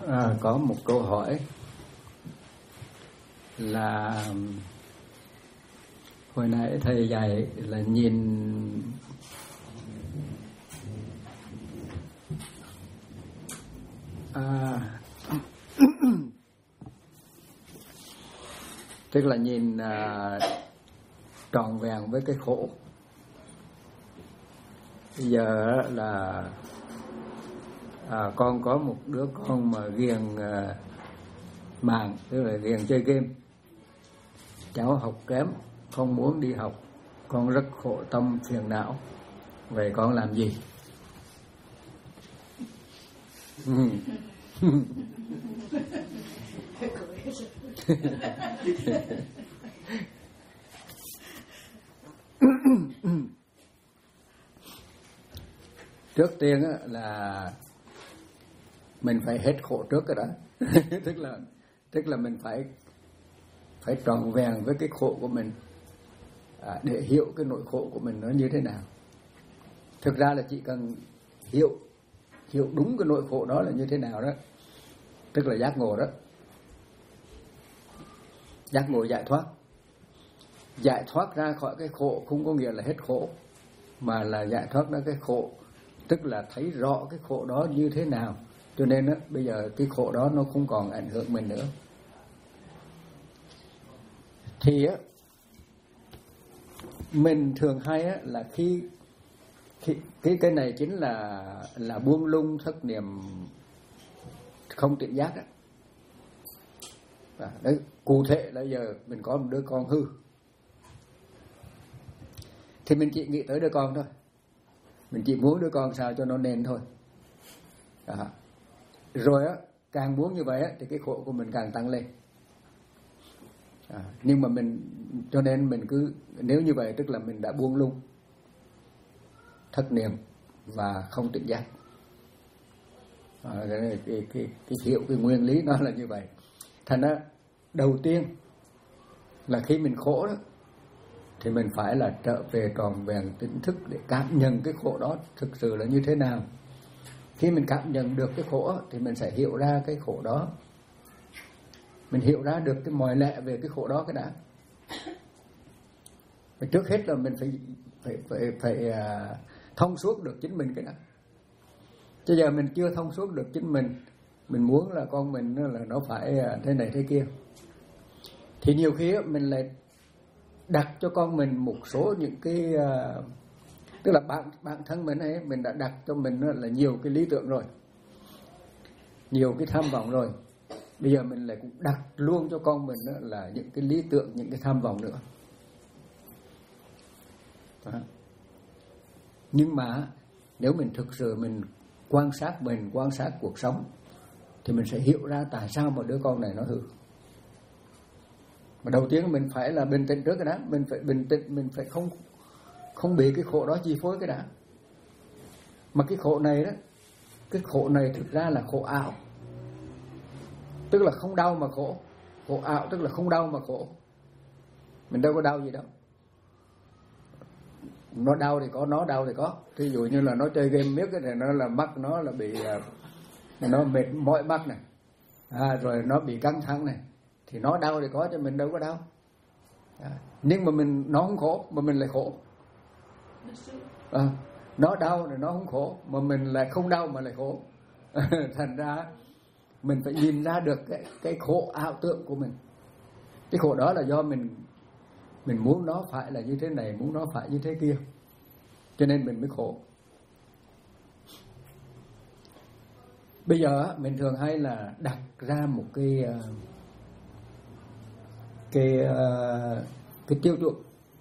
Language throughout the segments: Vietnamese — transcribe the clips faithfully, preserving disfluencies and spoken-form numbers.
À, có một câu hỏi là hồi nãy thầy dạy là nhìn à, tức là nhìn à, trọn vẹn với cái khổ. Bây giờ là à, con có một đứa con mà ghiền à, mạng, tức là ghiền chơi game. Cháu học kém, không muốn đi học, con rất khổ tâm phiền não. Vậy con làm gì? Trước tiên là mình phải hết khổ trước cái đó. tức là tức là mình phải phải trọn vẹn với cái khổ của mình, à, để hiểu cái nỗi khổ của mình nó như thế nào. Thực ra là chỉ cần hiểu hiểu đúng cái nỗi khổ đó là như thế nào đó, tức là giác ngộ đó. Giác ngộ giải thoát. Giải thoát ra khỏi cái khổ không có nghĩa là hết khổ, mà là giải thoát ra cái khổ, tức là thấy rõ cái khổ đó như thế nào. Cho nên á, bây giờ cái khổ đó nó không còn ảnh hưởng mình nữa. Thì á, mình thường hay á, là khi, khi cái cái này chính là là buông lung thất niệm không tỉnh giác đó. À, đấy, cụ thể là giờ mình có một đứa con hư, thì mình chỉ nghĩ tới đứa con thôi, mình chỉ muốn đứa con sao cho nó nên thôi. À, rồi á, càng muốn như vậy á, thì cái khổ của mình càng tăng lên. À, nhưng mà mình, cho nên mình cứ, nếu như vậy tức là mình đã buông lung thất niệm và không tỉnh giác. À, cái, cái, cái, cái hiểu cái nguyên lý nó là như vậy. Thành ra đầu tiên là khi mình khổ đó, thì mình phải là trở về tròn vẹn tỉnh thức để cảm nhận cái khổ đó thực sự là như thế nào. Khi mình cảm nhận được cái khổ thì mình sẽ hiểu ra cái khổ đó, mình hiểu ra được cái mồi lẹ về cái khổ đó cái đã. Và trước hết là mình phải phải phải phải uh, thông suốt được chính mình cái đã. Chứ giờ mình chưa thông suốt được chính mình, mình muốn là con mình là nó phải thế này thế kia, thì nhiều khi mình lại đặt cho con mình một số những cái uh, tức là bản bản thân mình ấy, mình đã đặt cho mình là nhiều cái lý tưởng rồi, nhiều cái tham vọng rồi. Bây giờ mình lại cũng đặt luôn cho con mình là những cái lý tưởng, những cái tham vọng nữa. Đó. Nhưng mà nếu mình thực sự mình quan sát mình, quan sát cuộc sống, thì mình sẽ hiểu ra tại sao mà đứa con này nó hư. Mà đầu tiên mình phải là bình tĩnh trước cái đã, mình phải bình tĩnh, mình phải không không bị cái khổ đó chi phối cái đã. Mà cái khổ này đó, cái khổ này thực ra là khổ ảo, tức là không đau mà khổ. Khổ ảo tức là không đau mà khổ. Mình đâu có đau gì đâu. Nó đau thì có, nó đau thì có. Ví dụ như là nó chơi game miết cái này, nó là mắt nó là bị nó mệt mỏi mắt này, à, rồi nó bị căng thẳng này, thì nó đau thì có, chứ mình đâu có đau. À, nhưng mà mình nó không khổ mà mình lại khổ. À, nó đau thì nó không khổ mà mình lại không đau mà lại khổ. Thành ra mình phải nhìn ra được cái, cái khổ ảo tưởng của mình. Cái khổ đó là do mình mình muốn nó phải là như thế này, muốn nó phải như thế kia, cho nên mình mới khổ. Bây giờ mình thường hay là đặt ra một cái cái cái tiêu chuẩn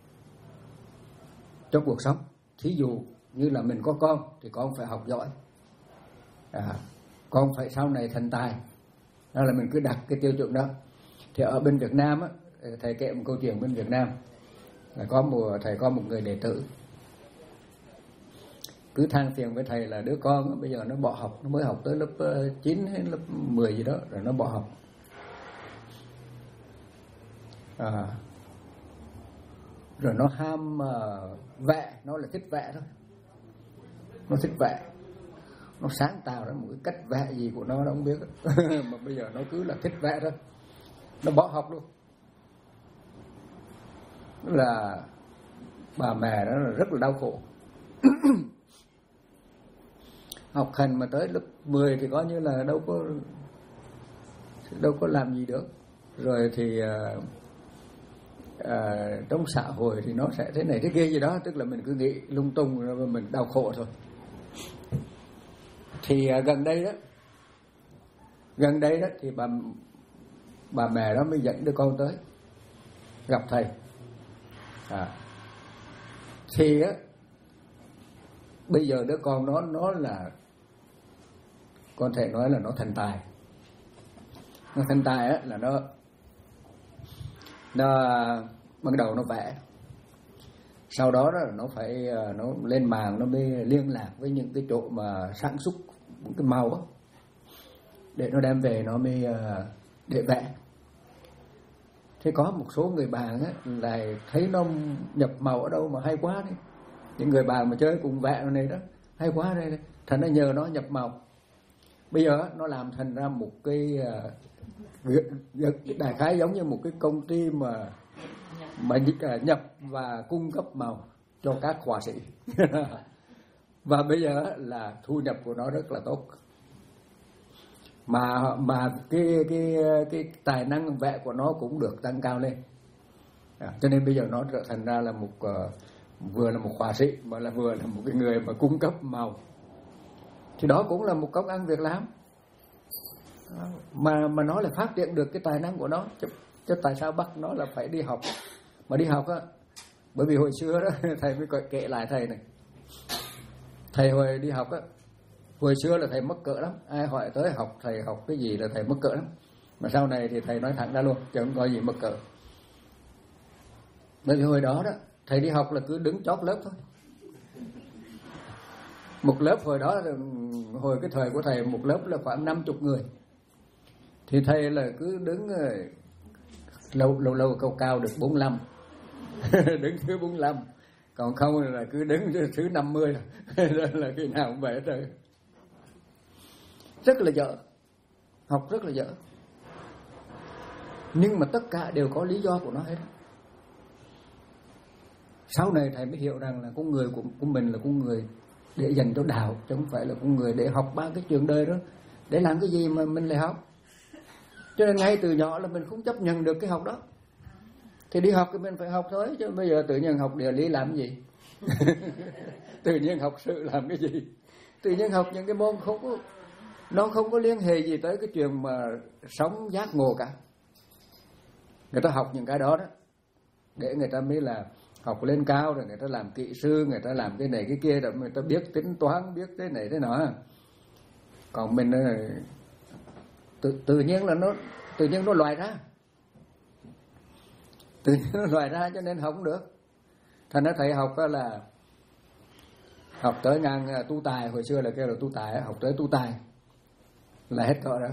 cho cuộc sống. Thí dụ như là mình có con thì con phải học giỏi, à, con phải sau này thành tài. Đó là mình cứ đặt cái tiêu chuẩn đó. Thì ở bên Việt Nam á, thầy kể một câu chuyện bên Việt Nam là có một thầy có một người đệ tử cứ than phiền với thầy là đứa con bây giờ nó bỏ học, nó mới học tới lớp chín hay lớp mười gì đó rồi nó bỏ học. À, rồi nó ham uh, vẽ, nó là thích vẽ thôi, nó thích vẽ. nó sáng tạo ra một cái cách vẽ gì của nó nó không biết mà bây giờ nó cứ là thích vẽ thôi, nó bỏ học luôn. Là bà mẹ đó là rất là đau khổ. Học hành mà tới lớp mười thì coi như là đâu có đâu có làm gì được. Rồi thì à, à, trong xã hội thì nó sẽ thế này thế kia gì đó, tức là mình cứ nghĩ lung tung rồi mình đau khổ thôi. Thì à, gần đây đó gần đây đó thì bà bà mẹ đó mới dẫn đứa con tới gặp thầy. À, thì á bây giờ đứa con đó nó là con thể nói là nó thành tài. Nó thành tài á là nó nó ban đầu nó vẽ, sau đó đó nó phải nó lên mạng nó mới liên lạc với những cái chỗ mà sản xuất cái màu á để nó đem về nó mới để vẽ. Thế có một số người bạn á là thấy nó nhập màu ở đâu mà hay quá đấy, những người bạn mà chơi cùng vẽ này đó hay quá đây, thành nó nhờ nó nhập màu. Bây giờ nó làm thành ra một cái đại khái giống như một cái công ty mà mà nhập và cung cấp màu cho các họa sĩ. Và bây giờ là thu nhập của nó rất là tốt, mà mà cái cái cái tài năng vẽ của nó cũng được tăng cao lên. À, cho nên bây giờ nó trở thành ra là một uh, vừa là một họa sĩ mà là vừa là một cái người mà cung cấp màu. Thì đó cũng là một công ăn việc làm. Mà mà nó là phát triển được cái tài năng của nó. Chứ, chứ tại sao bắt nó là phải đi học? Mà đi học á, bởi vì hồi xưa đó thầy mới kể lại thầy này. Thầy hồi đi học á, hồi xưa là thầy mắc cỡ lắm. Ai hỏi tới học thầy học cái gì là thầy mắc cỡ lắm. Mà sau này thì thầy nói thẳng ra luôn, chứ không có gì mắc cỡ. Bởi vì hồi đó đó thầy đi học là cứ đứng chót lớp thôi. Một lớp hồi đó, hồi cái thời của thầy, một lớp là khoảng năm mươi người. Thì thầy là cứ đứng lâu lâu lâu cao cao được bốn mươi lăm. Đứng thứ bốn mươi lăm. Còn không là cứ đứng thứ năm mươi. Đó là khi nào cũng vậy rồi. Rất là dở. Học rất là dở. Nhưng mà tất cả đều có lý do của nó hết. Sau này thầy mới hiểu rằng là con người của, của mình là con người để dành cho đạo, chứ không phải là con người để học ba cái chuyện đời đó. Để làm cái gì mà mình lại học. Cho nên ngay từ nhỏ là mình không chấp nhận được cái học đó. Thì đi học thì mình phải học thôi. Chứ bây giờ tự nhiên học địa lý làm cái gì? Tự nhiên học sự làm cái gì? Tự nhiên học những cái môn không có, nó không có liên hệ gì tới cái chuyện mà sống giác ngộ cả. Người ta học những cái đó đó để người ta mới là học lên cao, rồi người ta làm kỹ sư, người ta làm cái này cái kia, rồi người ta biết tính toán, biết thế này thế nọ. Còn mình tự, tự nhiên là nó tự nhiên nó loài ra, tự nhiên nó loài ra, cho nên học không được. Thành ra thầy học là học tới ngang tu tài, hồi xưa là kêu là tu tài, học tới tu tài là hết cỡ đó.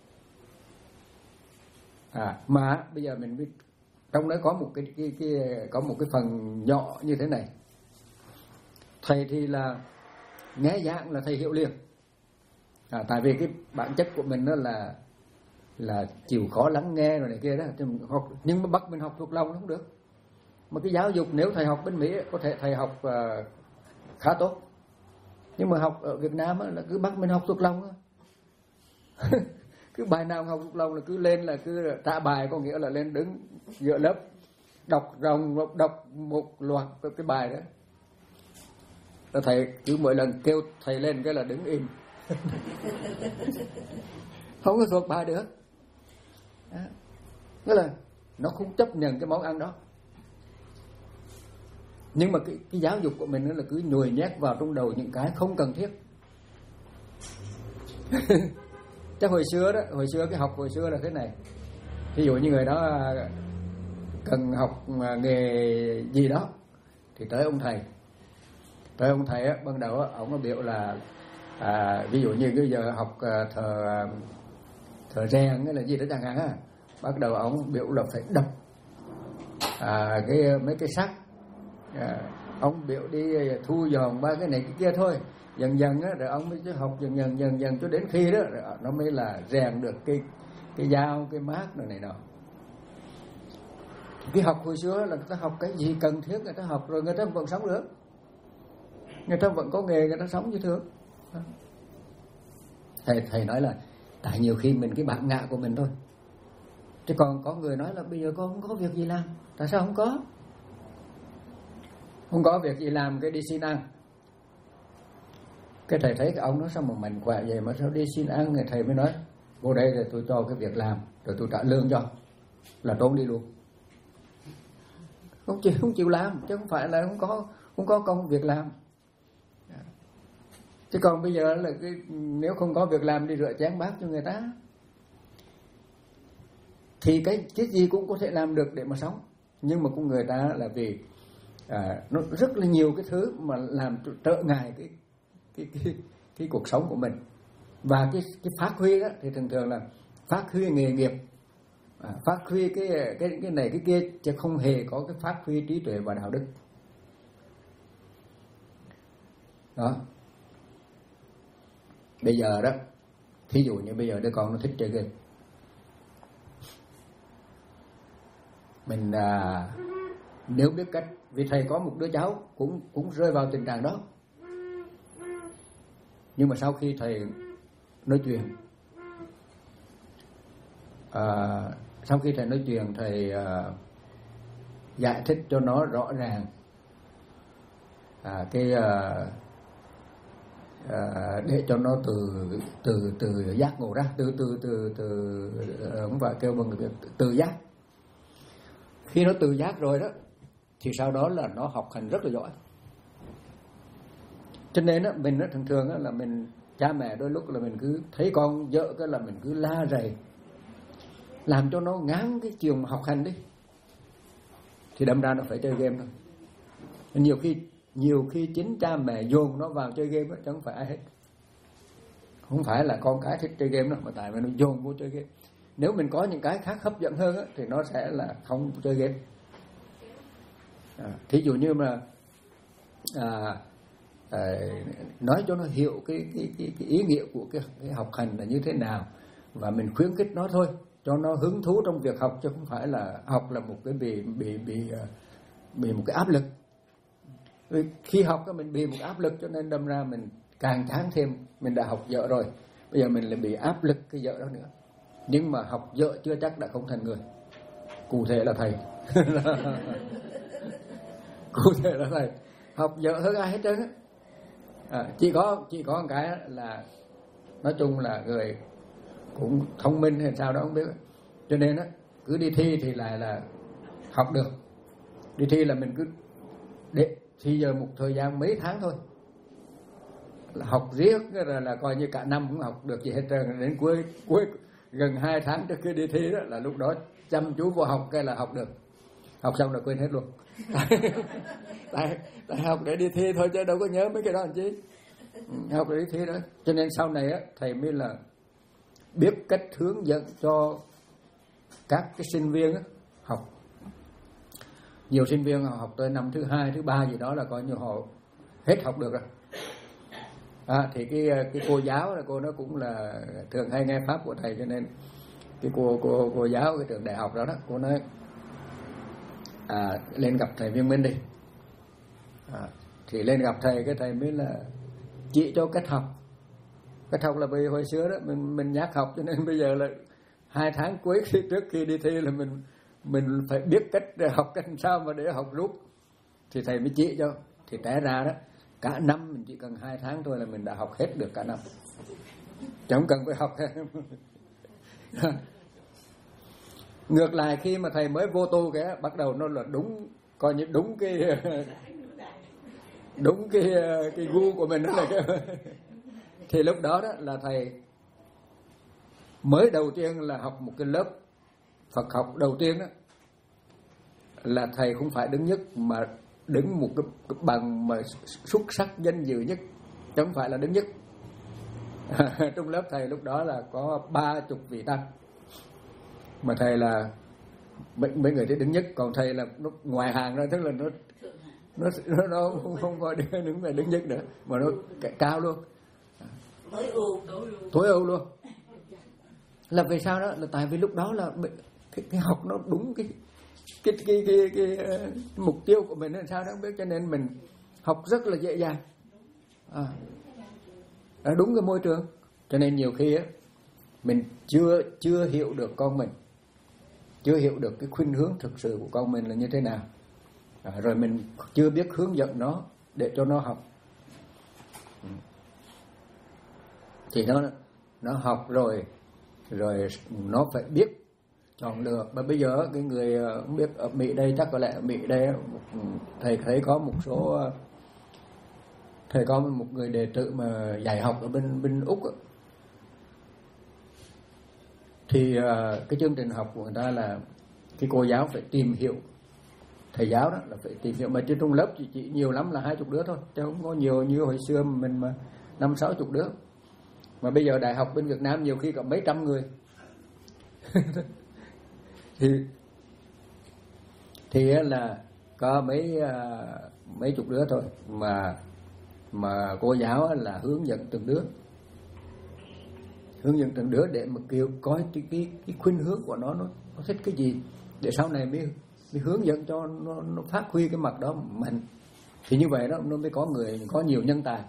À, mà bây giờ mình biết trong đó có một cái, cái, cái có một cái phần nhỏ như thế này. Thầy thì là nghe giảng là thầy hiểu liền. À, tại vì cái bản chất của mình đó là là chịu khó lắng nghe rồi này kia đó, nhưng mà bắt mình học thuộc lòng không được. Mà cái giáo dục nếu thầy học bên Mỹ có thể thầy học uh, khá tốt, nhưng mà học ở Việt Nam là cứ bắt mình học thuộc lòng. Cứ bài nào học thuộc lòng là cứ lên là cứ trả bài, có nghĩa là lên đứng giữa lớp đọc ròng đọc một loạt cái bài đó. Rồi thầy cứ mỗi lần kêu thầy lên cái là đứng im. Không có thuộc bài được. Đó. Nghĩa là nó không chấp nhận cái món ăn đó. Nhưng mà cái, cái giáo dục của mình là cứ nhồi nhét vào trong đầu những cái không cần thiết. Chắc hồi xưa đó, hồi xưa cái học hồi xưa là thế này. Ví dụ như người đó cần học nghề gì đó thì tới ông thầy. Tới ông thầy á, ban đầu á, ông có biểu là à, ví dụ như bây giờ học thờ thờ rèn hay là gì đó chẳng hạn á, bắt đầu ông biểu là phải đập à, cái mấy cái sắt. À, ông biểu đi thu dòn ba cái này cái kia thôi, dần dần á, rồi ông mới học dần dần dần dần cho đến khi đó nó mới là rèn được cái cái dao, cái mác này này nọ. Cái học hồi xưa là người ta học cái gì cần thiết người ta học, rồi người ta vẫn sống được, người ta vẫn có nghề, người ta sống như thường. Thầy thầy nói là tại nhiều khi mình cái bản ngã của mình thôi. Chứ còn có người nói là bây giờ con không có việc gì làm. Tại sao không có? Không có việc gì làm cái đi xin ăn. Cái thầy thấy cái ông nó sao mà mạnh khỏe vậy mà sao đi xin ăn, thì thầy mới nói vô đây rồi tôi cho cái việc làm, rồi tôi trả lương cho, là trốn đi luôn. Không chịu, không chịu làm, chứ không phải là không có không có công việc làm. Chứ còn bây giờ là cái, nếu không có việc làm đi rửa chén bát cho người ta, thì cái cái gì cũng có thể làm được để mà sống. Nhưng mà con người ta là vì à, nó rất là nhiều cái thứ mà làm trở ngại cái cái cái cái cuộc sống của mình. Và cái cái phát huy đó thì thường thường là phát huy nghề nghiệp, à, phát huy cái cái cái này cái kia, chứ không hề có cái phát huy trí tuệ và đạo đức. Đó. Bây giờ đó, thí dụ như bây giờ đứa con nó thích chơi game, mình à, nếu biết cách, vì thầy có một đứa cháu cũng cũng rơi vào tình trạng đó. Nhưng mà sau khi thầy nói chuyện, à, sau khi thầy nói chuyện thầy à, giải thích cho nó rõ ràng à, cái à, à, để cho nó từ từ từ giác ngộ ra, từ từ từ từ không phải kêu bằng từ giác. Khi nó tự giác rồi đó thì sau đó là nó học hành rất là giỏi. Cho nên á, mình á, thường thường á, là mình cha mẹ đôi lúc là mình cứ thấy con vợ cái là mình cứ la rầy, làm cho nó ngán cái chiều mà học hành đi, thì đâm ra nó phải chơi game thôi. Nhiều khi nhiều khi chính cha mẹ dồn nó vào chơi game đó, chứ không phải ai hết. Không phải là con cái thích chơi game đâu, mà tại vì nó dồn vô chơi game. Nếu mình có những cái khác hấp dẫn hơn á, thì nó sẽ là không chơi game. À, thí dụ như mà à, à, nói cho nó hiểu cái, cái, cái, cái ý nghĩa của cái, cái học hành là như thế nào, và mình khuyến khích nó thôi, cho nó hứng thú trong việc học, chứ không phải là học là một cái bị bị bị bị một cái áp lực. Vì khi học thì mình bị một áp lực, cho nên đâm ra mình càng chán thêm. Mình đã học dở rồi, bây giờ mình lại bị áp lực cái dở đó nữa. Nhưng mà học dở chưa chắc đã không thành người. Cụ thể là thầy cụ thể là thầy học dở hơn ai hết trơn á. À, chỉ có chỉ có một cái là nói chung là người cũng thông minh hay sao đó không biết, cho nên á cứ đi thi thì lại là học được. Đi thi là mình cứ để thi giờ một thời gian mấy tháng thôi là học riết, rồi là coi như cả năm cũng học được gì hết trơn. Đến cuối cuối gần hai tháng trước khi đi thi đó là lúc đó chăm chú vào học cái là học được. Học xong là quên hết luôn. tại, tại học để đi thi thôi chứ đâu có nhớ mấy cái đó làm chi. Học để đi thi đó. Cho nên sau này á thầy mới là biết cách hướng dẫn cho các cái sinh viên á học. Nhiều sinh viên họ học tới năm thứ hai, thứ ba gì đó là coi như họ hết học được rồi. À, thì cái cái cô giáo là cô nó cũng là thường hay nghe pháp của thầy, cho nên cái cô cô cô giáo cái trường đại học đó đó, cô nói à, lên gặp thầy Viên Minh đi. À, thì lên gặp thầy, cái thầy mới là chỉ cho cách học. Cách học là vì hồi xưa đó mình mình nhát học, cho nên bây giờ là hai tháng cuối khi trước khi đi thi là mình mình phải biết cách học cách sao mà để học rút. Thì thầy mới chỉ cho, thì té ra đó cả năm mình chỉ cần hai tháng thôi là mình đã học hết được cả năm, chẳng cần phải học. Ngược lại khi mà thầy mới vô tu cái bắt đầu nó là đúng, coi như đúng cái đúng cái cái gu của mình đó là cái thì lúc đó đó là thầy mới đầu tiên là học một cái lớp Phật học đầu tiên đó, là thầy không phải đứng nhất mà đứng một cái, cái bằng mà xuất sắc danh dự nhất, chứ không phải là đứng nhất. Trong lớp thầy lúc đó là có ba chục vị tăng, mà thầy là mấy, mấy người đấy đứng nhất, còn thầy là nó ngoài hàng ra, tức là nó nó nó, nó không, không có đứng về đứng nhất nữa mà nó cao luôn, tối ưu tối ưu luôn. Là vì sao đó? Là tại vì lúc đó là cái, cái học nó đúng cái cái cái cái, cái, cái uh, mục tiêu của mình là sao đó không biết, cho nên mình học rất là dễ dàng, à, ở đúng cái môi trường. Cho nên nhiều khi á mình chưa chưa hiểu được con mình, chưa hiểu được cái khuynh hướng thực sự của con mình là như thế nào, à, rồi mình chưa biết hướng dẫn nó để cho nó học, thì nó nó học rồi rồi nó phải biết chọn lựa. Mà bây giờ cái người không biết ở Mỹ đây, chắc có lẽ ở Mỹ đây thầy thấy có một số thầy có một người đệ tử mà dạy học ở bên bên Úc đó. Thì cái chương trình học của người ta là cái cô giáo phải tìm hiểu, thầy giáo đó là phải tìm hiểu, mà trên trong lớp chỉ, chỉ nhiều lắm là hai chục đứa thôi, chứ không có nhiều như hồi xưa mình mà năm sáu chục đứa. Mà bây giờ đại học bên Việt Nam nhiều khi có mấy trăm người. thì thì là có mấy mấy chục đứa thôi, mà mà cô giáo là hướng dẫn từng đứa, hướng dẫn từng đứa để mà kêu coi cái cái, cái khuynh hướng của nó, nó nó thích cái gì để sau này mới mới hướng dẫn cho nó, nó phát huy cái mặt đó mạnh. Thì như vậy đó nó mới có người, có nhiều nhân tài.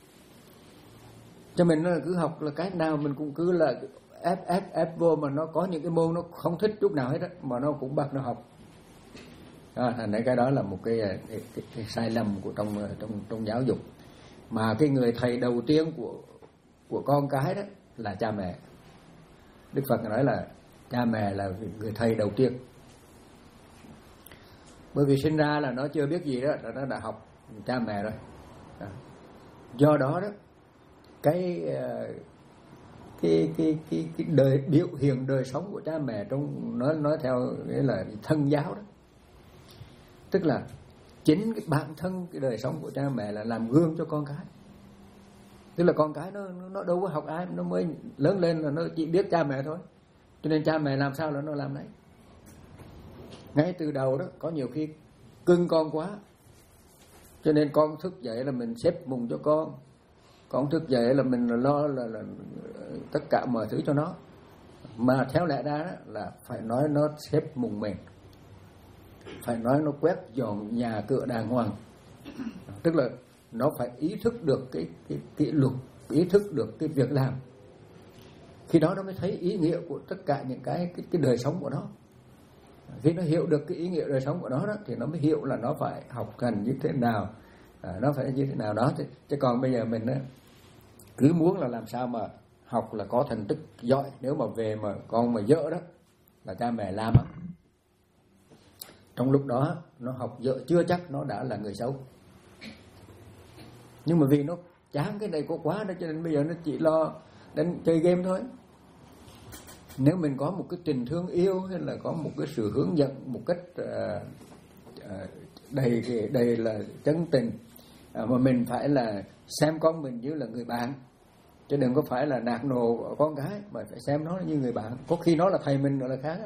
Cho mình là cứ học là cái nào mình cũng cứ là ép ép ép vô, mà nó có những cái môn nó không thích chút nào hết á, mà nó cũng bắt nó học. À, thành ra cái đó là một cái, cái, cái, cái sai lầm của trong trong trong giáo dục. Mà cái người thầy đầu tiên của của con cái đó là cha mẹ. Đức Phật nói là cha mẹ là người thầy đầu tiên. Bởi vì sinh ra là nó chưa biết gì đó, nó đã học cha mẹ rồi. À. Do đó đó cái cái cái cái cái đời biểu hiện đời sống của cha mẹ trong nói nói theo nghĩa là thân giáo đó, tức là chính cái bản thân cái đời sống của cha mẹ là làm gương cho con cái. Tức là con cái nó nó đâu có học ai, nó mới lớn lên là nó chỉ biết cha mẹ thôi. Cho nên cha mẹ làm sao là nó làm đấy. Ngay từ đầu đó có nhiều khi cưng con quá, cho nên con thức dậy là mình xếp mùng cho con, con thức dậy là mình lo là, là tất cả mọi thứ cho nó. Mà theo lẽ ra đó là phải nói nó xếp mùng mình, phải nói nó quét dọn nhà cửa đàng hoàng. Tức là nó phải ý thức được cái cái kỷ luật, ý thức được cái việc làm. Khi đó nó mới thấy ý nghĩa của tất cả những cái cái, cái đời sống của nó. Khi nó hiểu được cái ý nghĩa đời sống của nó đó, thì nó mới hiểu là nó phải học hành như thế nào, à, nó phải như thế nào đó. Chứ, chứ còn bây giờ mình đó, cứ muốn là làm sao mà học là có thành tích giỏi, nếu mà về mà con mà dở đó là cha mẹ làm á. Trong lúc đó nó học dở chưa chắc nó đã là người xấu. Nhưng mà vì nó chán cái này có quá đó, cho nên bây giờ nó chỉ lo đánh chơi game thôi. Nếu mình có một cái tình thương yêu, hay là có một cái sự hướng dẫn một cách uh, uh, đầy đầy là chân tình, uh, mà mình phải là xem con mình như là người bạn, chứ đừng có phải là nạt nổ con cái, mà phải xem nó như người bạn. Có khi nó là thầy mình nữa là khác.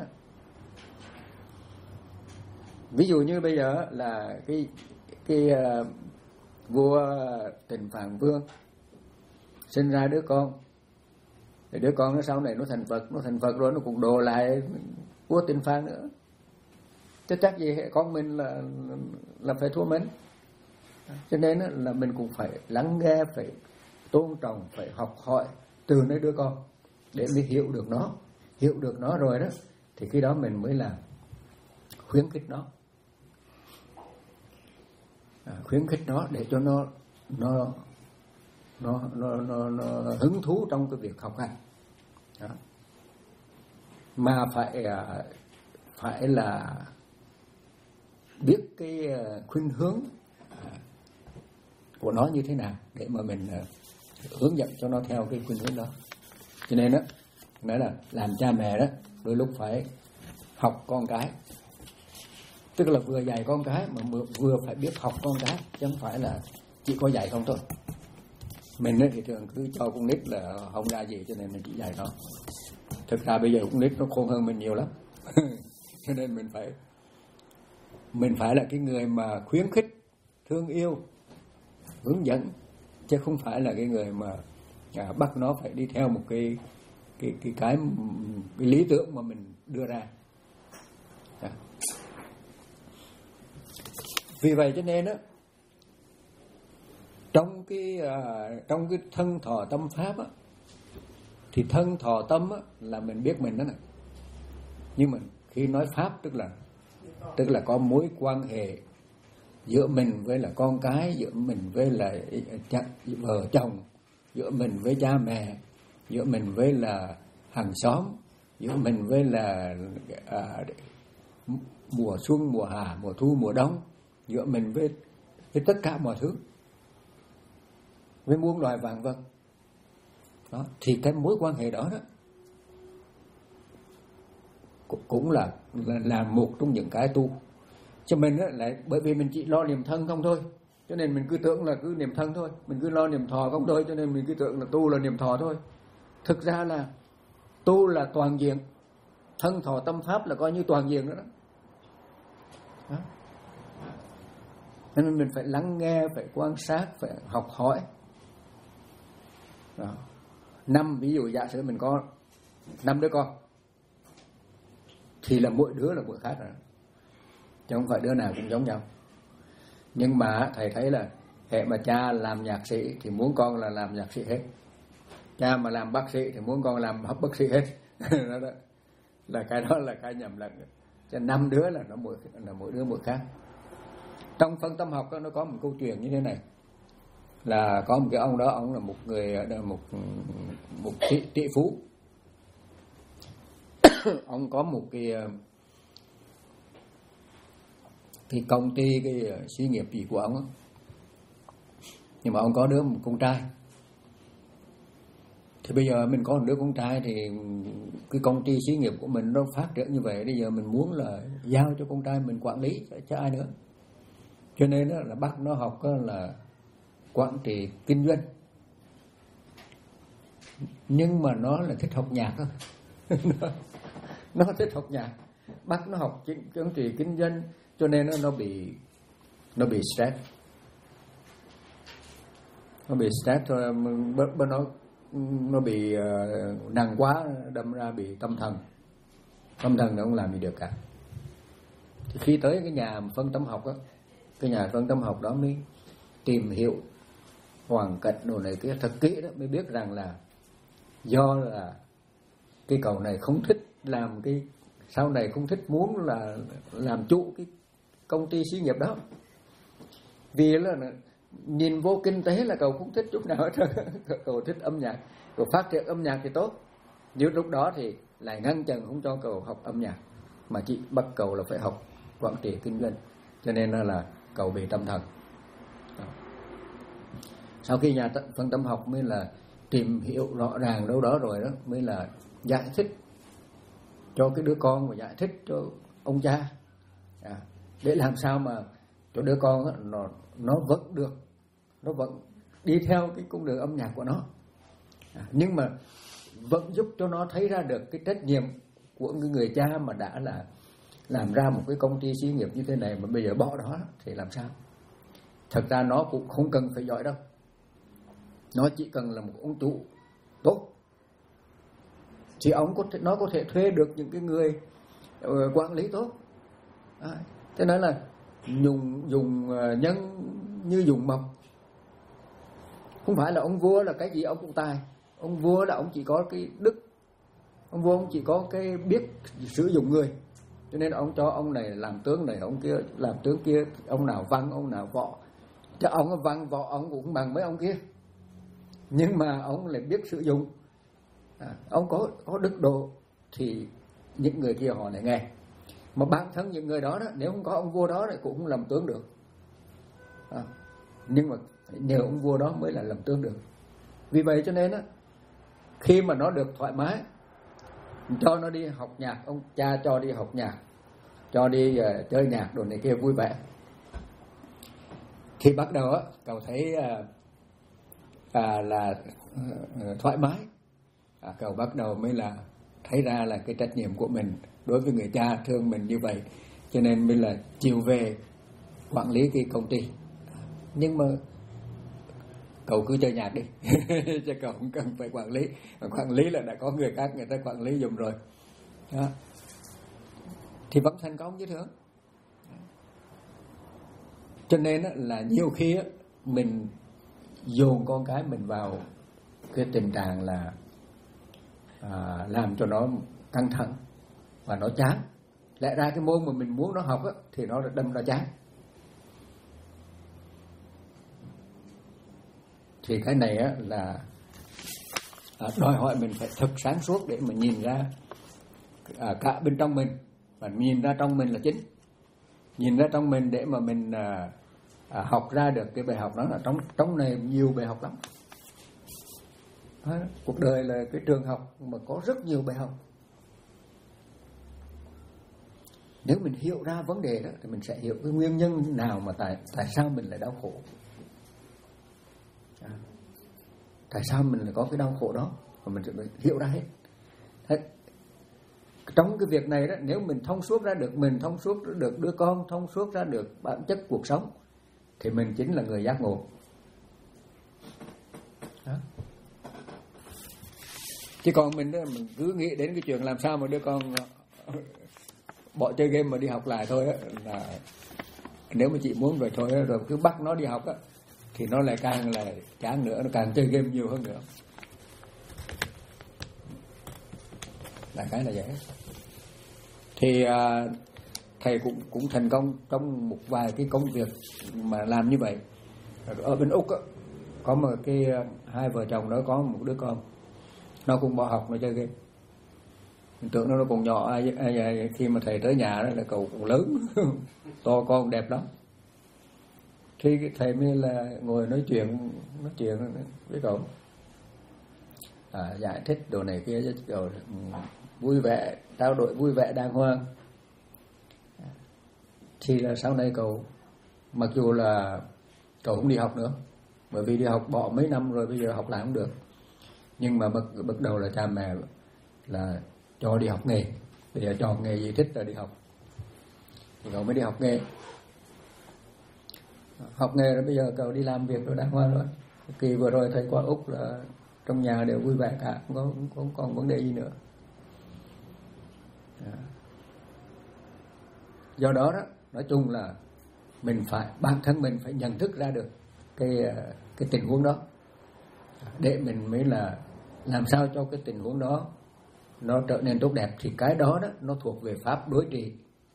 Ví dụ như bây giờ là cái cái uh, vua Tịnh Phạn Vương sinh ra đứa con, thì đứa con nó sau này nó thành Phật, nó thành Phật rồi nó cũng đồ lại vua Tịnh Phạn nữa. Chứ chắc gì con mình là là phải thua mình. Cho nên là mình cũng phải lắng nghe, phải tôn trọng, phải học hỏi từ nơi đứa con để mới hiểu được nó. Hiểu được nó rồi đó thì khi đó mình mới là khuyến khích nó, à, khuyến khích nó để cho nó nó nó nó nó, nó hứng thú trong cái việc học hành đó. Mà phải phải là biết cái khuynh hướng của nó như thế nào để mà mình hướng dẫn cho nó theo cái khuynh hướng đó. Cho nên đó nói là làm cha mẹ đó đôi lúc phải học con cái, tức là vừa dạy con cái mà vừa phải biết học con cái, chứ không phải là chỉ có dạy không thôi. Mình thì thường cứ cho con nít là không ra gì, cho nên mình chỉ dạy nó. Thực ra bây giờ con nít nó khôn hơn mình nhiều lắm. Cho nên mình phải mình phải là cái người mà khuyến khích thương yêu, hướng dẫn, chứ không phải là cái người mà à, bắt nó phải đi theo một cái cái cái cái, cái lý tưởng mà mình đưa ra. À. Vì vậy cho nên đó, trong cái à, trong cái thân thọ tâm pháp á, thì thân thọ tâm á, là mình biết mình đó nè. Nhưng mà khi nói pháp tức là tức là có mối quan hệ giữa mình với là con cái, giữa mình với là vợ chồng, giữa mình với cha mẹ, giữa mình với là hàng xóm, giữa mình với là à, mùa xuân, mùa hạ, mùa thu, mùa đông, giữa mình với, với tất cả mọi thứ, với muôn loài vạn vật. Đó, thì cái mối quan hệ đó đó cũng là, là là một trong những cái tu. Cho mình á, lại bởi vì mình chỉ lo niệm thân không thôi, cho nên mình cứ tưởng là cứ niệm thân thôi, mình cứ lo niệm thọ không thôi, cho nên mình cứ tưởng là tu là niệm thọ thôi. Thực ra là tu là toàn diện, thân thọ tâm pháp là coi như toàn diện đó, đó. Đó. Nên mình phải lắng nghe, phải quan sát, phải học hỏi. Đó. Năm, ví dụ giả sử mình có năm đứa con, thì là mỗi đứa là mỗi khác rồi, chứ không phải đứa nào cũng giống nhau. Nhưng mà thầy thấy là hệ mà cha làm nhạc sĩ thì muốn con là làm nhạc sĩ hết, cha mà làm bác sĩ thì muốn con làm bác sĩ hết. Đó, đó. Là cái đó là cái nhầm lẫn. Cho năm đứa là nó mỗi là mỗi đứa mỗi khác. Trong phân tâm học đó, nó có một câu chuyện như thế này, là có một cái ông đó, ông là một người một một tỷ, tỷ phú. Ông có một cái cái công ty, cái xí nghiệp gì của ông đó. Nhưng mà ông có đứa một con trai. Thì bây giờ mình có một đứa con trai thì cái công ty xí nghiệp của mình nó phát triển như vậy, bây giờ mình muốn là giao cho con trai mình quản lý, cho ai nữa. Cho nên là bắt nó học là quản trị kinh doanh. Nhưng mà nó là thích học nhạc đó. nó, nó thích học nhạc, bắt nó học quản trị kinh doanh, cho nên nó, nó bị nó bị stress, nó bị stress thôi, bên nó nó bị uh, nặng quá, đâm ra bị tâm thần, tâm thần nó không làm gì được cả. Thì khi tới cái nhà phân tâm học đó, cái nhà phân tâm học đó mới tìm hiểu hoàn cảnh đồ này kia thật kỹ đó, mới biết rằng là do là cái cậu này không thích làm cái, sau này không thích muốn là làm chủ cái công ty xí nghiệp đó, vì là nhìn vô kinh tế là cậu không thích chút nào hết. Cậu thích âm nhạc, cậu phát triển âm nhạc thì tốt, nhưng lúc đó thì lại ngăn chặn không cho cậu học âm nhạc, mà chỉ bắt cậu là phải học quản trị kinh doanh, cho nên là cậu bị tâm thần. Đó. Sau khi nhà phân tâm học mới là tìm hiểu rõ ràng đâu đó rồi đó, mới là giải thích cho cái đứa con và giải thích cho ông cha, à, để làm sao mà cho đứa con đó, nó nó vẫn được, nó vẫn đi theo cái cung đường âm nhạc của nó, à, nhưng mà vẫn giúp cho nó thấy ra được cái trách nhiệm của người, người cha mà đã là làm ra một cái công ty xí nghiệp như thế này mà bây giờ bỏ đó thì làm sao. Thật ra nó cũng không cần phải giỏi đâu, nó chỉ cần là một ông chủ tốt thì ông có thể, nó có thể thuê được những cái người uh, quản lý tốt. À, thế nên là dùng dùng uh, nhân như dùng mộc, không phải là ông vua là cái gì ông cũng tài. Ông vua là ông chỉ có cái đức, ông vua ông chỉ có cái biết sử dụng người, cho nên ông cho ông này làm tướng này, ông kia làm tướng kia, ông nào văn ông nào võ, cho ông văn võ ông cũng bằng mấy ông kia, nhưng mà ông lại biết sử dụng, à, ông có có đức độ thì những người kia họ lại nghe. Mà bản thân những người đó, đó nếu không có ông vua đó thì cũng không làm tướng được, à, nhưng mà nhờ ông vua đó mới là làm tướng được. Vì vậy cho nên đó, khi mà nó được thoải mái, cho nó đi học nhạc, ông cha cho đi học nhạc, cho đi uh, chơi nhạc đồ này kia vui vẻ, thì bắt đầu á cậu thấy uh, à, là uh, thoải mái, à, cậu bắt đầu mới là thấy ra là cái trách nhiệm của mình đối với người cha thương mình như vậy, cho nên mới là chiều về quản lý cái công ty. Nhưng mà cậu cứ chơi nhạc đi chứ cậu không cần phải quản lý. Quản lý là đã có người khác người ta quản lý giùm rồi đó. Thì vẫn thành công chứ thưa. Cho nên là nhiều khi mình dồn con cái mình vào cái tình trạng là à, làm cho nó căng thẳng và nó chán. Lẽ ra cái môn mà mình muốn nó học á, thì nó đâm ra chán. Thì cái này á, là à, đòi hỏi mình phải thực sáng suốt để mà nhìn ra à, cả bên trong mình, và nhìn ra trong mình là chính. Nhìn ra trong mình để mà mình à, à, học ra được cái bài học đó. Là trong trong này nhiều bài học lắm. Đó, cuộc đời là cái trường học mà có rất nhiều bài học. Nếu mình hiểu ra vấn đề đó thì mình sẽ hiểu cái nguyên nhân nào mà tại tại sao mình lại đau khổ. À, tại sao mình lại có cái đau khổ đó, và mình sẽ hiểu ra hết. Thế, trong cái việc này đó, nếu mình thông suốt ra được mình, thông suốt được đứa con, thông suốt ra được bản chất cuộc sống, thì mình chính là người giác ngộ. Đó. Chứ còn mình đó, mình cứ nghĩ đến cái chuyện làm sao mà đứa con bỏ chơi game mà đi học lại thôi á, là nếu mà chị muốn rồi thôi rồi cứ bắt nó đi học á, thì nó lại càng là chán nữa, nó càng chơi game nhiều hơn nữa. Là cái là vậy. Thì à, thầy cũng cũng thành công trong một vài cái công việc mà làm như vậy. Ở bên Úc á, có một cái hai vợ chồng đó có một đứa con, nó cũng bỏ học, nó chơi game. Mình tưởng nó còn nhỏ, ai, ai, ai, khi mà thầy tới nhà đó là cậu cũng lớn to con đẹp lắm. Khi thầy mới là ngồi nói chuyện nói chuyện với cậu, à, giải thích đồ này kia cho cậu vui vẻ, trao đổi vui vẻ đàng hoàng. Thì là sau này cậu, mặc dù là cậu không đi học nữa, bởi vì đi học bỏ mấy năm rồi, bây giờ học lại không được, nhưng mà bắt, bắt đầu là cha mẹ là cho đi học nghề. Bây giờ chọn nghề gì thích là đi học, thì cậu mới đi học nghề. Học nghề rồi bây giờ cậu đi làm việc rồi đàng hoàng rồi. Kỳ vừa rồi thầy qua Úc là trong nhà đều vui vẻ cả, không có không, không còn vấn đề gì nữa. Do đó đó, nói chung là mình phải, bản thân mình phải nhận thức ra được cái cái tình huống đó, để mình mới là làm sao cho cái tình huống đó nó trở nên tốt đẹp. Thì cái đó đó nó thuộc về pháp đối trị.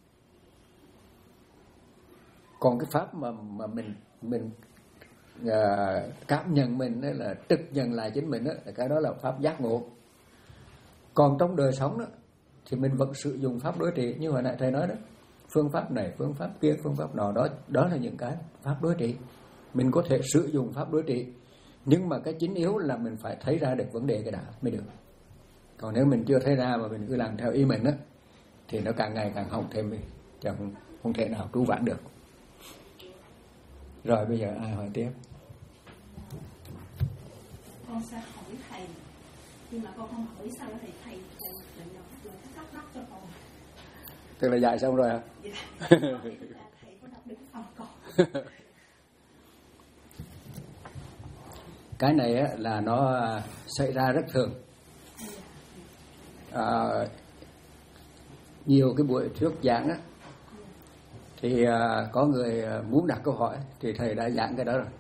Còn cái pháp mà mà mình mình uh, cảm nhận mình đấy, là trực nhận lại chính mình đó, cái đó là pháp giác ngộ. Còn trong đời sống đó thì mình vẫn sử dụng pháp đối trị như hồi nãy thầy nói đó, phương pháp này, phương pháp kia, phương pháp nọ đó, đó là những cái pháp đối trị. Mình có thể sử dụng pháp đối trị, nhưng mà cái chính yếu là mình phải thấy ra được vấn đề cái đã mới được. Còn nếu mình chưa thấy ra mà mình cứ làm theo ý mình đó, thì nó càng ngày càng hỏng thêm, chẳng không, không thể nào cứu vãn được. Rồi bây giờ ai hỏi tiếp? Con sẽ hỏi thầy, nhưng mà con không hỏi sao thì thầy thầy thầy cắt đắp cho con. Tức là dạy xong rồi hả? Dạ. Thầy có đọc được phần con. Cái này á, là nó xảy ra rất thường. À, nhiều cái buổi thuyết giảng á, thì à, có người muốn đặt câu hỏi thì thầy đã giảng cái đó rồi.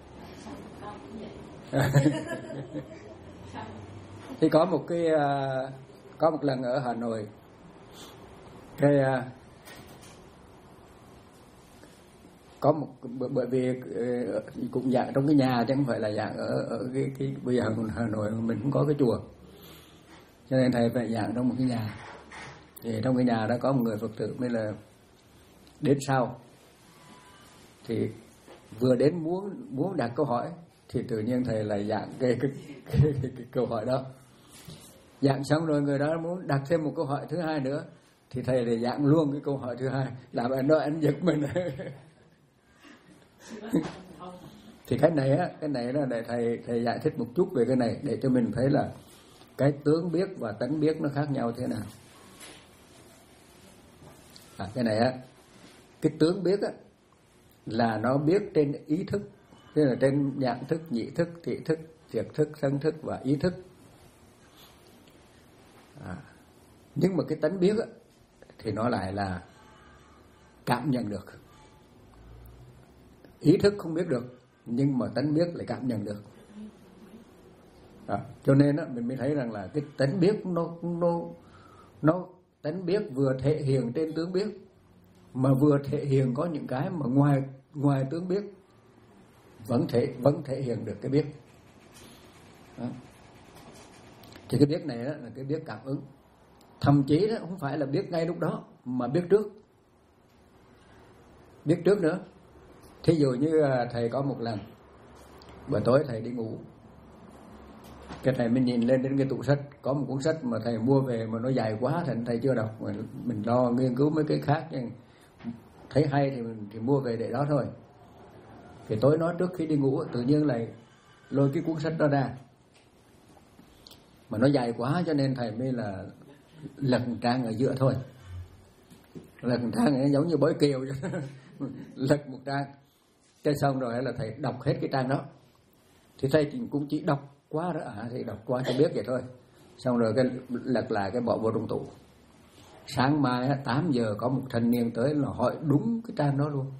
Thì có một cái à, có một lần ở Hà Nội, cái à, có một, bởi vì cũng giảng trong cái nhà chứ không phải là giảng ở, ở cái, cái bây giờ Hà Nội mình cũng có cái chùa, cho nên thầy phải giảng trong một cái nhà. Thì trong cái nhà đó có một người Phật tử mới là đến sau, thì vừa đến muốn muốn đặt câu hỏi thì tự nhiên thầy lại giảng cái cái, cái, cái, cái, cái câu hỏi đó. Giảng xong rồi người đó muốn đặt thêm một câu hỏi thứ hai nữa, thì thầy lại giảng luôn cái câu hỏi thứ hai, làm anh nói anh giật mình. Thì cái này á, cái này là để thầy thầy giải thích một chút về cái này để cho mình thấy là cái tướng biết và tánh biết nó khác nhau thế nào. À, cái này á, cái tướng biết á là nó biết trên ý thức, Tức là trên nhãn thức, nhị thức, thị thức, thiệt thức, thân thức và ý thức. À, nhưng mà cái tánh biết á, thì nó lại là cảm nhận được. Ý thức không biết được, nhưng mà tánh biết lại cảm nhận được. À, cho nên á, mình mới thấy rằng là cái tánh biết nó nó nó tánh biết vừa thể hiện trên tướng biết, mà vừa thể hiện có những cái mà ngoài ngoài tướng biết vẫn thể vẫn thể hiện được cái biết. Đó. Thì cái biết này đó là cái biết cảm ứng. Thậm chí đó không phải là biết ngay lúc đó, mà biết trước. Biết trước nữa. Thí dụ như thầy có một lần bữa tối thầy đi ngủ, cái thầy mới nhìn lên đến cái tủ sách, có một cuốn sách mà thầy mua về mà nó dài quá thành thầy chưa đọc, mình lo nghiên cứu mấy cái khác, thấy hay thì mình thì mua về để đó thôi. Thì tối đó trước khi đi ngủ tự nhiên lại lôi cái cuốn sách đó ra, mà nó dài quá cho nên thầy mới là lật trang ở giữa thôi. Lật trang ấy giống như bói kiều lật một trang, cái xong rồi là thầy đọc hết cái trang đó. Thì thầy cũng chỉ đọc qua đó, à thì đọc qua cho biết vậy thôi. Xong rồi cái lật lại cái bỏ vô trong tủ. Sáng mai tám giờ có một thanh niên tới là hỏi đúng cái trang đó luôn.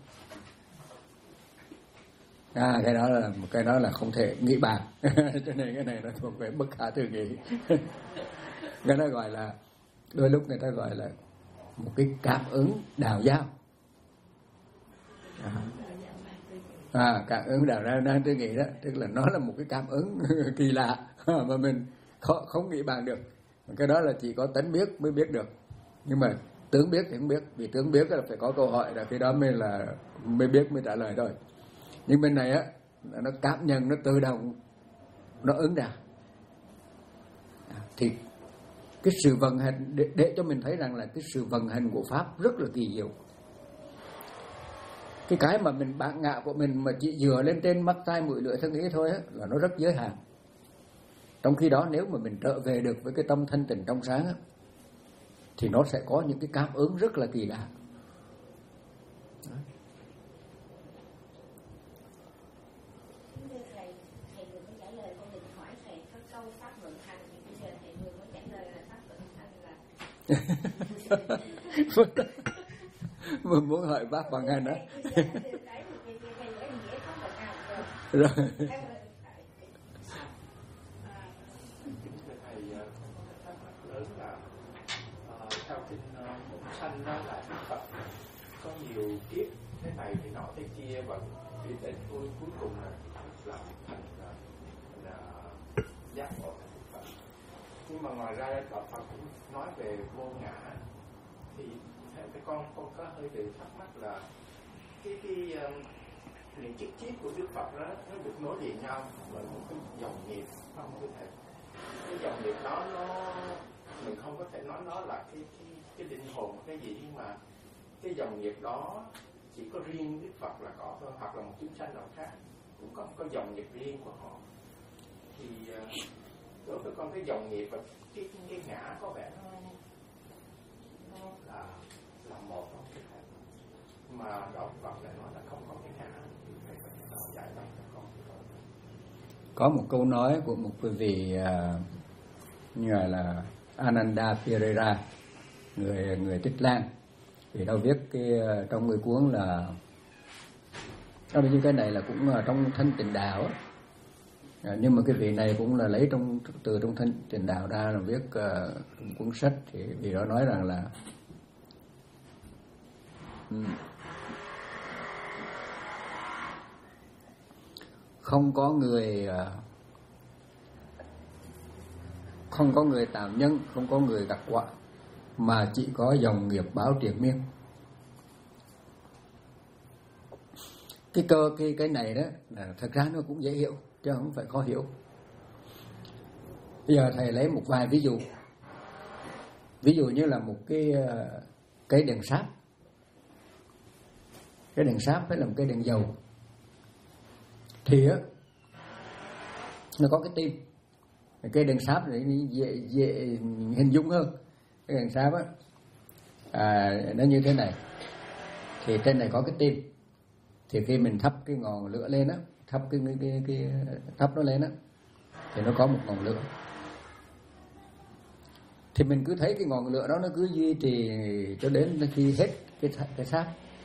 À, cái đó là một cái đó là không thể nghĩ bàn. Cho nên cái này nó thuộc về bất khả tư nghị. Cái đó gọi là, đôi lúc người ta gọi là một cái cảm ứng đào giao. À, à cảm ứng đào giao đang tư nghị đó, tức là nó là một cái cảm ứng kỳ lạ mà mình không, không nghĩ bàn được. Cái đó là chỉ có tánh biết mới biết được. Nhưng mà tướng biết thì không biết, vì tướng biết là phải có câu hỏi, là cái đó mới là mới biết mới trả lời thôi. Nhưng bên này á, nó cảm nhận, nó tự động, nó ứng ra. À, thì cái sự vận hành, để, để cho mình thấy rằng là cái sự vận hành của Pháp rất là kỳ diệu. Cái cái mà mình bản ngã của mình mà chỉ dựa lên trên mắt tai mũi lưỡi thân ý thôi á, là nó rất giới hạn. Trong khi đó nếu mà mình trở về được với cái tâm thanh tịnh trong sáng á, thì nó sẽ có những cái cảm ứng rất là kỳ lạ. Mình muốn hỏi bác bằng hành đó. Rồi. Theo kinh Bổn Sanh đó là Đức Phật có nhiều kiếp thế này thế nọ thế kia, và đi đến cuối cuối cùng là làm thành là, là giác ngộ thành Đức Phật. Nhưng mà ngoài ra Đạo Phật cũng nói về vô ngã, thì theo cái con con có hơi bị thắc mắc là cái cái um, những chiếc chiếc của Đức Phật đó nó được nối liền nhau bởi một cái dòng nghiệp, không có thể cái dòng nghiệp đó nó mình không có thể nói nó là cái cái cái linh hồn cái gì, nhưng mà cái dòng nghiệp đó chỉ có riêng Đức Phật là có thôi, hoặc là một chúng sanh nào khác cũng có một cái dòng nghiệp riêng của họ. Thì đối với con cái dòng nghiệp và cái cái ngã có vẻ nó nó là là một trong cái khác, mà Đạo Phật lại nói là không có cái ngã, thì phải phải giải thích cho con. Có một câu nói của một quý vị uh, như là Ananda Pereira, người người Tích Lan, thì đâu viết cái trong người cuốn là đó, như cái này là cũng là trong Thanh Tịnh Đạo á. À, nhưng mà cái vị này cũng là lấy trong từ trong Thanh Tịnh Đạo ra là viết uh, cuốn sách, thì vị đó nói rằng là um, không có người uh, không có người tạo nhân, không có người gặt quả, mà chỉ có dòng nghiệp báo triền miên. Cái cơ cái cái này đó là thật ra nó cũng dễ hiểu chứ không phải khó hiểu. Bây giờ thầy lấy một vài ví dụ. Ví dụ như là một cái cái đèn sáp. Cái đèn sáp phải là một cái đèn dầu. Thì á nó có cái tim. Cái đèn sáp này dễ, dễ hình dung hơn. Cái đèn sáp á à, nó như thế này. Thì trên này có cái tim. Thì khi mình thắp cái ngọn lửa lên á, thắp cái cái cái, cái thắp nó lên á thì nó có một ngọn lửa. Thì mình cứ thấy cái ngọn lửa đó nó cứ duy trì cho đến khi hết cái cái xác.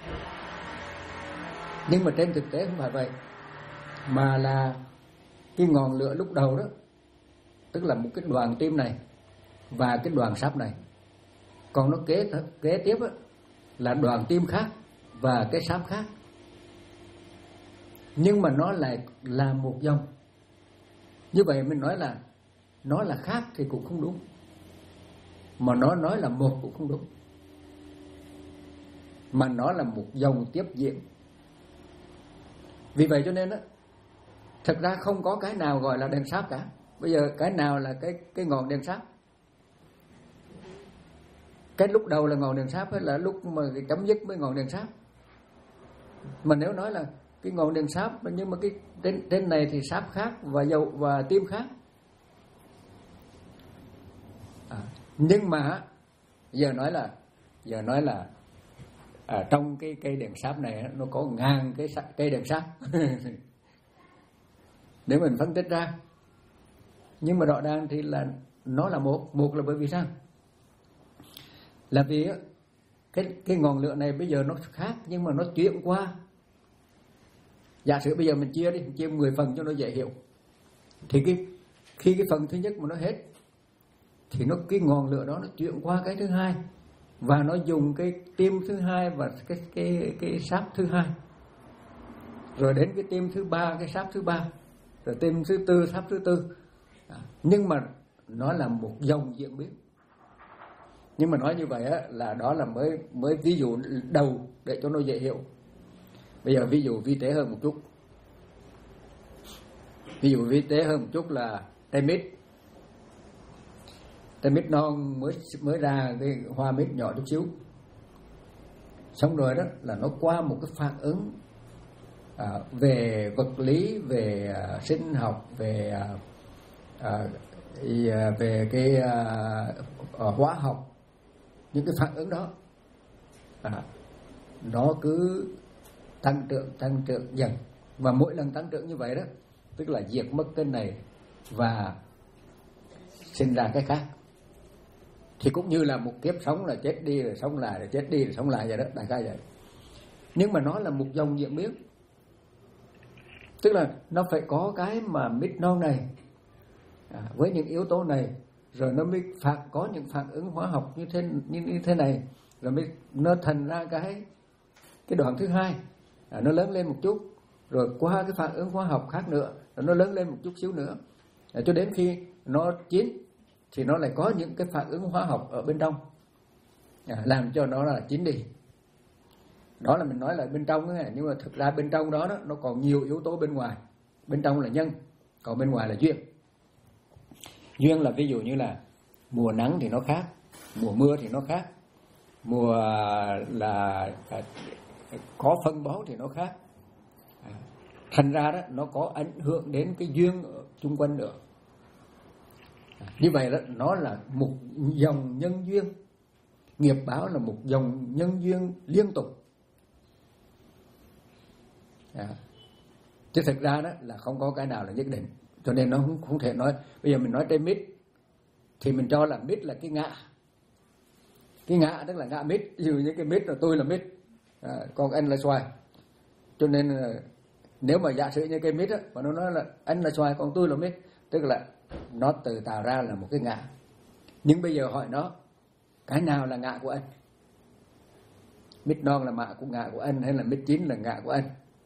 Nhưng mà trên thực tế không phải vậy, mà là cái ngọn lửa lúc đầu đó, tức là một cái đoàn tim này và cái đoàn sáp này, còn nó kế kế tiếp đó, là đoàn tim khác và cái sáp khác, nhưng mà nó lại là một dòng. Như vậy mình nói là nó là khác thì cũng không đúng, mà nó nói là một cũng không đúng, mà nó là một dòng tiếp diễn. Vì vậy cho nên á, thật ra không có cái nào gọi là đèn sáp cả. Bây giờ cái nào là cái cái ngọn đèn sáp? Cái lúc đầu là ngọn đèn sáp hay là lúc mà chấm dứt với ngọn đèn sáp? Mà nếu nói là cái ngọn đèn sáp, nhưng mà cái trên trên này thì sáp khác và dầu và tim khác. À, nhưng mà giờ nói là giờ nói là à, trong cái cây đèn sáp này nó có ngàn cái cây đèn sáp để mình phân tích ra. Nhưng mà rõ ràng thì là nó là một một là bởi vì sao? Là vì cái cái ngọn lửa này bây giờ nó khác, nhưng mà nó chuyển qua. Giả sử bây giờ mình chia đi, mình chia mười phần cho nó dễ hiểu. Thì cái khi cái phần thứ nhất mà nó hết thì nó cái ngọn lửa đó nó chuyển qua cái thứ hai, và nó dùng cái tim thứ hai và cái cái cái sáp thứ hai, rồi đến cái tim thứ ba, cái sáp thứ ba, rồi tim thứ tư, sáp thứ tư. À, nhưng mà nó là một dòng diễn biến. Nhưng mà nói như vậy á, là đó là mới mới ví dụ đầu để cho nó dễ hiểu. Bây giờ ví dụ vi tế hơn một chút. Ví dụ vi tế hơn một chút là trái mít. Trái mít non mới mới ra cái hoa mít nhỏ chút xíu. Xong rồi đó là nó qua một cái phản ứng à, về vật lý, về à, sinh học, về à, à, về cái à, à, hóa học. Những cái phản ứng đó à, nó cứ tăng trưởng tăng trưởng dần, và mỗi lần tăng trưởng như vậy đó, tức là diệt mất cái này và sinh ra cái khác. Thì cũng như là một kiếp sống là chết đi rồi sống lại, rồi chết đi rồi sống lại vậy đó, đại khái vậy. Nhưng mà nó là một dòng diễn biến, tức là nó phải có cái mà mít non này à, với những yếu tố này, rồi nó mới phản có những phản ứng hóa học như thế như, như thế này, rồi mới nó thành ra cái cái đoạn thứ hai à, nó lớn lên một chút, rồi qua cái phản ứng hóa học khác nữa, rồi nó lớn lên một chút xíu nữa à, cho đến khi nó chín thì nó lại có những cái phản ứng hóa học ở bên trong à, làm cho nó là chín đi. Đó là mình nói là bên trong ấy, nhưng mà thực ra bên trong đó, đó nó còn nhiều yếu tố bên ngoài. Bên trong là nhân, còn bên ngoài là duyên. Duyên là ví dụ như là mùa nắng thì nó khác, mùa mưa thì nó khác, mùa là có phân bón thì nó khác. Thành ra đó nó có ảnh hưởng đến cái duyên ở chung quanh nữa. Như vậy đó, nó là một dòng nhân duyên. Nghiệp báo là một dòng nhân duyên liên tục. À. Chứ thực ra đó là không có cái nào là nhất định. Cho nên nó không, không thể nói. Bây giờ mình nói trên mít thì mình cho là mít là cái ngã. Cái ngã tức là ngã mít. Ví dụ như cái mít là tôi là mít à, còn anh là xoài. Cho nên là, nếu mà giả sử như cái mít á, mà nó nói là anh là xoài còn tôi là mít, tức là nó tự tạo ra là một cái ngã. Nhưng bây giờ hỏi nó, cái nào là ngã của anh? Mít non là mạ của ngã của anh hay là mít chín là ngã của anh?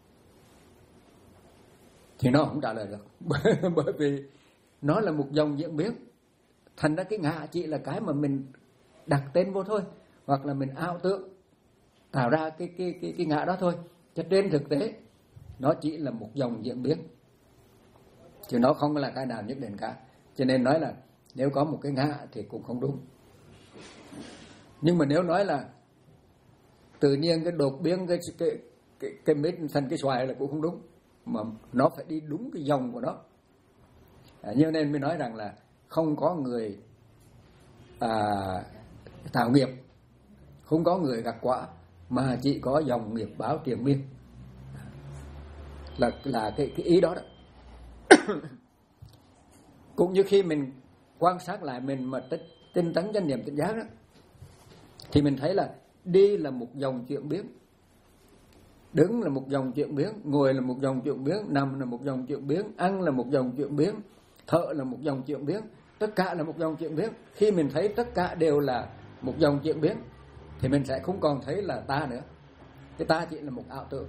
Thì nó không trả lời được. Bởi vì nó là một dòng diễn biến. Thành ra cái ngã chỉ là cái mà mình đặt tên vô thôi, hoặc là mình ảo tưởng tạo ra cái cái cái cái ngã đó thôi. Cho trên thực tế nó chỉ là một dòng diễn biến, chứ nó không là cái nào nhất định cả. Cho nên nói là nếu có một cái ngã thì cũng không đúng. Nhưng mà nếu nói là tự nhiên cái đột biến cái cái cái, cái mít thành cái xoài là cũng không đúng, mà nó phải đi đúng cái dòng của nó. À, như nên mới nói rằng là không có người à, tạo nghiệp, không có người gặt quả, mà chỉ có dòng nghiệp báo triền miên. là là cái cái ý đó đó. Cũng như khi mình quan sát lại mình mà tinh tấn chánh niệm tỉnh giác đó, thì mình thấy là đi là một dòng chuyển biến, đứng là một dòng chuyển biến, ngồi là một dòng chuyển biến, nằm là một dòng chuyển biến, ăn là một dòng chuyển biến, thở là một dòng chuyển biến, tất cả là một dòng chuyển biến. Khi mình thấy tất cả đều là một dòng chuyển biến thì mình sẽ không còn thấy là ta nữa. Cái ta chỉ là một ảo tưởng.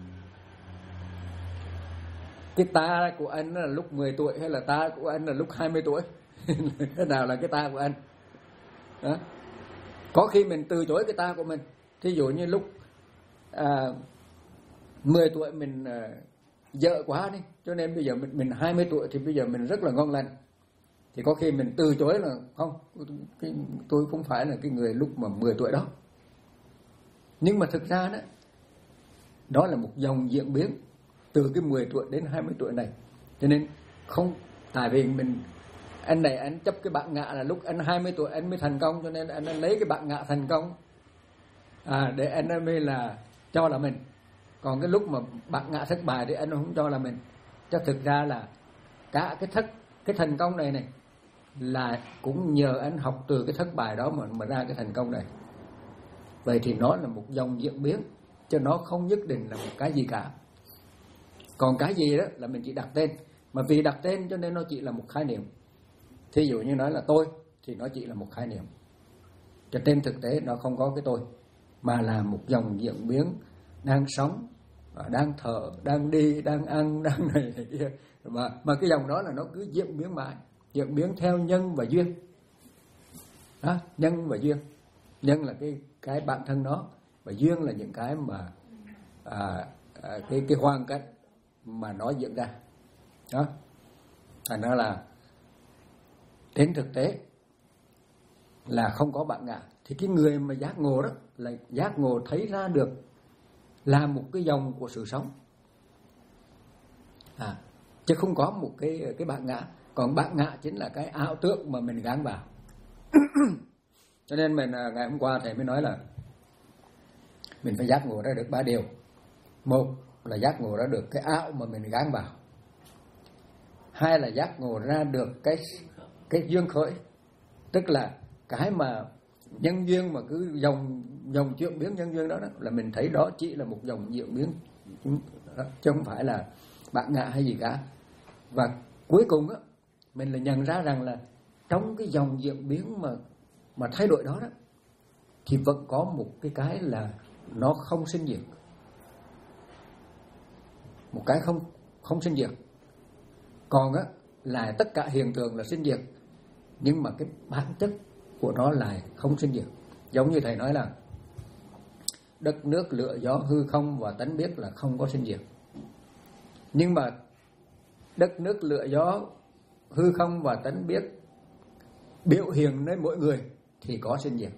Cái ta của anh là lúc mười tuổi hay là ta của anh là lúc hai mươi tuổi? Thế nào là cái ta của anh? Đó. Có khi mình từ chối cái ta của mình. Thí dụ như lúc à, mười tuổi mình à, dở quá đi, cho nên bây giờ mình, mình hai mươi tuổi thì bây giờ mình rất là ngon lành. Thì có khi mình từ chối là không, cái, tôi không phải là cái người lúc mà mười tuổi đó. Nhưng mà thực ra đó, đó là một dòng diễn biến từ cái mười tuổi đến hai mươi tuổi này. Cho nên không, tại vì mình anh này anh chấp cái bạn ngạ là lúc anh hai mươi tuổi anh mới thành công, cho nên anh lấy cái bạn ngạ thành công à, để anh mới là cho là mình. Còn cái lúc mà bạn ngạ thất bại thì anh không cho là mình. Cho thực ra là cả cái thất cái thành công này này là cũng nhờ anh học từ cái thất bại đó mà mà ra cái thành công này. Vậy thì nó là một dòng diễn biến, chứ nó không nhất định là một cái gì cả. Còn cái gì đó là mình chỉ đặt tên, mà vì đặt tên cho nên nó chỉ là một khái niệm. Thí dụ như nói là tôi thì nó chỉ là một khái niệm, cho trên thực tế nó không có cái tôi, mà là một dòng diễn biến đang sống, đang thở, đang đi, đang ăn, đang này này kia. Mà, mà cái dòng đó là nó cứ diễn biến mãi, diễn biến theo nhân và duyên đó, nhân và duyên. Nhân là cái cái bản thân nó, và duyên là những cái mà à, à, cái cái hoàn cảnh mà nó diễn ra đó. Thành ra là đến thực tế là không có bạn ngã. Thì cái người mà giác ngộ đó là giác ngộ thấy ra được là một cái dòng của sự sống à, chứ không có một cái cái bạn ngã. Còn bạn ngã chính là cái ảo tưởng mà mình gán vào. Cho nên mình ngày hôm qua thầy mới nói là mình phải giác ngộ ra được ba điều. Một là giác ngộ ra được cái ảo mà mình gán vào. Hai là giác ngộ ra được cái cái duyên khởi, tức là cái mà nhân duyên mà cứ dòng dòng chuyển biến nhân duyên đó, đó là mình thấy đó chỉ là một dòng diễn biến đó, chứ không phải là bạn ngã hay gì cả. Và cuối cùng á, mình là nhận ra rằng là trong cái dòng diễn biến mà mà thay đổi đó đó thì vẫn có một cái cái là nó không sinh diệt, một cái không không sinh diệt. Còn á là tất cả hiện tượng là sinh diệt, nhưng mà cái bản chất của nó là không sinh diệt. Giống như thầy nói là đất nước lửa gió hư không và tánh biết là không có sinh diệt. Nhưng mà đất nước lửa gió hư không và tánh biết biểu hiện đến mỗi người thì có sinh diệt.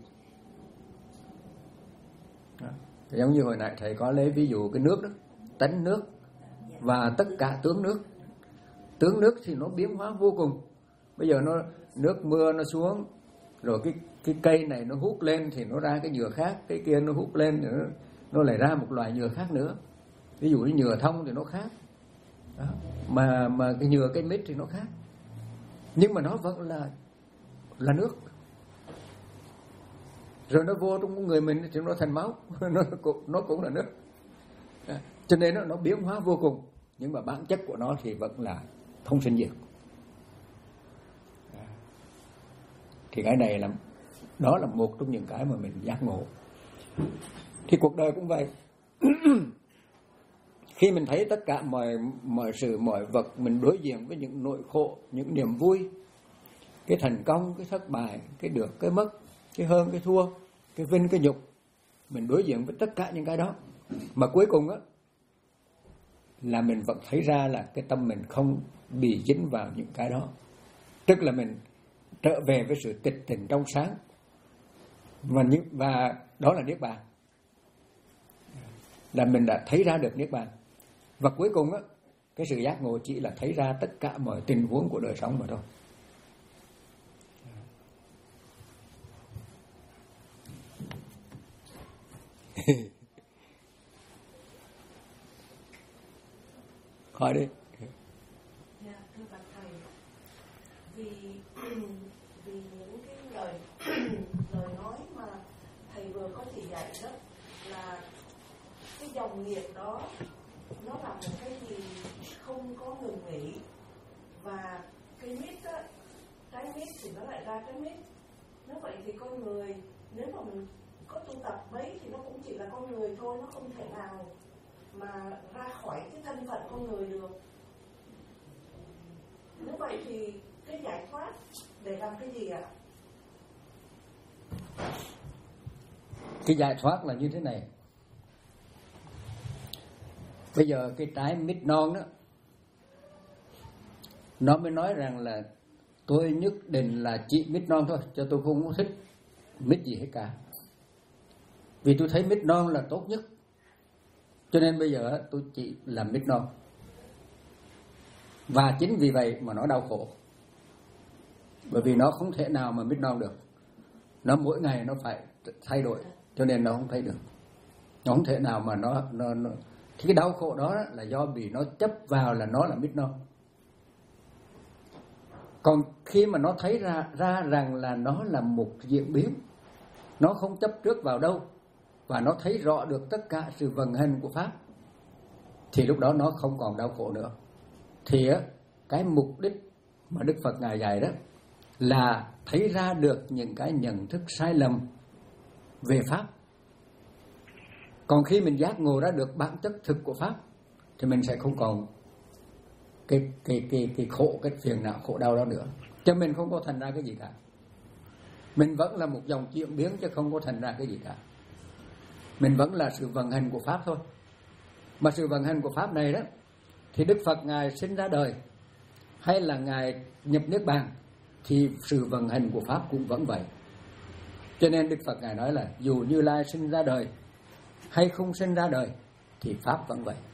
Đó. Giống như hồi nãy thầy có lấy ví dụ cái nước đó, tánh nước và tất cả tướng nước. Tướng nước thì nó biến hóa vô cùng. Bây giờ nó nước mưa nó xuống, rồi cái cái cây này nó hút lên thì nó ra cái nhựa khác, cái kia nó hút lên thì nó, nó lại ra một loại nhựa khác nữa. Ví dụ như nhựa thông thì nó khác. Đó. Mà mà cái nhựa cây mít thì nó khác. Nhưng mà nó vẫn là là nước. Rồi nó vô trong người mình thì nó thành máu, nó cũng nó cũng là nước. Đó. Cho nên nó nó biến hóa vô cùng, nhưng mà bản chất của nó thì vẫn là không sinh diệt. Thì cái này là đó là một trong những cái mà mình giác ngộ. Thì cuộc đời cũng vậy. Khi mình thấy tất cả mọi mọi sự mọi vật, mình đối diện với những nỗi khổ, những niềm vui, cái thành công, cái thất bại, cái được, cái mất, cái hơn, cái thua, cái vinh, cái nhục, mình đối diện với tất cả những cái đó, mà cuối cùng á là mình vẫn thấy ra là cái tâm mình không bị dính vào những cái đó. Tức là mình trở về với sự tịch tỉnh trong sáng, và những và đó là niết bàn, là mình đã thấy ra được niết bàn. Và cuối cùng á, cái sự giác ngộ chỉ là thấy ra tất cả mọi tình huống của đời sống mà thôi. Hỏi đi. Dạ, thưa bạch thầy, vì vì những cái lời lời nói mà thầy vừa có chỉ dạy đó là cái dòng nghiệp đó nó là một cái gì không có ngừng nghỉ, và cái mít á, trái mít thì nó lại ra trái mít. Nếu vậy thì con người, nếu mà mình có tu tập mấy thì nó cũng chỉ là con người thôi, nó không thể nào mà ra khỏi cái thân phận con người được. Nếu vậy thì cái giải thoát để làm cái gì ạ? Cái giải thoát là như thế này. Bây giờ cái trái mít non đó, nó mới nói rằng là tôi nhất định là chỉ mít non thôi, cho tôi không có thích mít gì hết cả. Vì tôi thấy mít non là tốt nhất, cho nên bây giờ tôi chỉ làm mít non. Và chính vì vậy mà nó đau khổ. Bởi vì nó không thể nào mà mít non được. Nó mỗi ngày nó phải thay đổi, cho nên nó không thấy được. Nó không thể nào mà nó... nó, nó thì cái đau khổ đó là do vì nó chấp vào là nó là mít non. Còn khi mà nó thấy ra, ra rằng là nó là một diễn biến, nó không chấp trước vào đâu, và nó thấy rõ được tất cả sự vận hành của Pháp, thì lúc đó nó không còn đau khổ nữa. Thì cái mục đích mà Đức Phật Ngài dạy đó là thấy ra được những cái nhận thức sai lầm về Pháp. Còn khi mình giác ngộ ra được bản chất thực của Pháp thì mình sẽ không còn cái, cái, cái, cái khổ, cái phiền não, khổ đau đó nữa. Cho mình không có thành ra cái gì cả. Mình vẫn là một dòng chuyển biến chứ không có thành ra cái gì cả. Mình vẫn là sự vận hành của Pháp thôi. Mà sự vận hành của Pháp này đó, thì Đức Phật Ngài sinh ra đời hay là Ngài nhập Niết Bàn, thì sự vận hành của Pháp cũng vẫn vậy. Cho nên Đức Phật Ngài nói là dù Như Lai sinh ra đời hay không sinh ra đời thì Pháp vẫn vậy.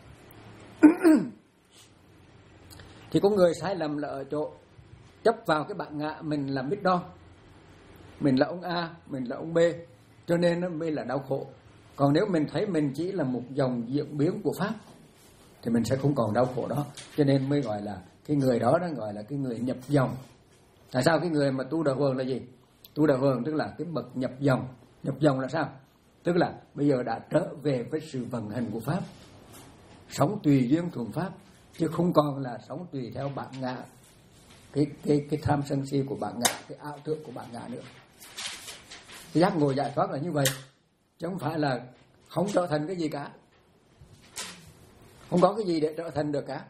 Thì có người sai lầm là ở chỗ chấp vào cái bản ngã mình là mít non, mình là ông A, mình là ông B, cho nên nó mới là đau khổ. Còn nếu mình thấy mình chỉ là một dòng diễn biến của Pháp thì mình sẽ không còn đau khổ đó. Cho nên mới gọi là cái người đó, nó gọi là cái người nhập dòng. Tại sao cái người mà tu đạo hường là gì? Tu đạo hường tức là cái bậc nhập dòng. Nhập dòng là sao? Tức là bây giờ đã trở về với sự vận hành của Pháp, sống tùy duyên thuận Pháp, chứ không còn là sống tùy theo bản ngã, cái cái cái tham sân si của bản ngã, cái ảo tưởng của bản ngã nữa. Cái giác ngộ giải thoát là như vậy, chứ không phải là không trở thành cái gì cả, không có cái gì để trở thành được cả.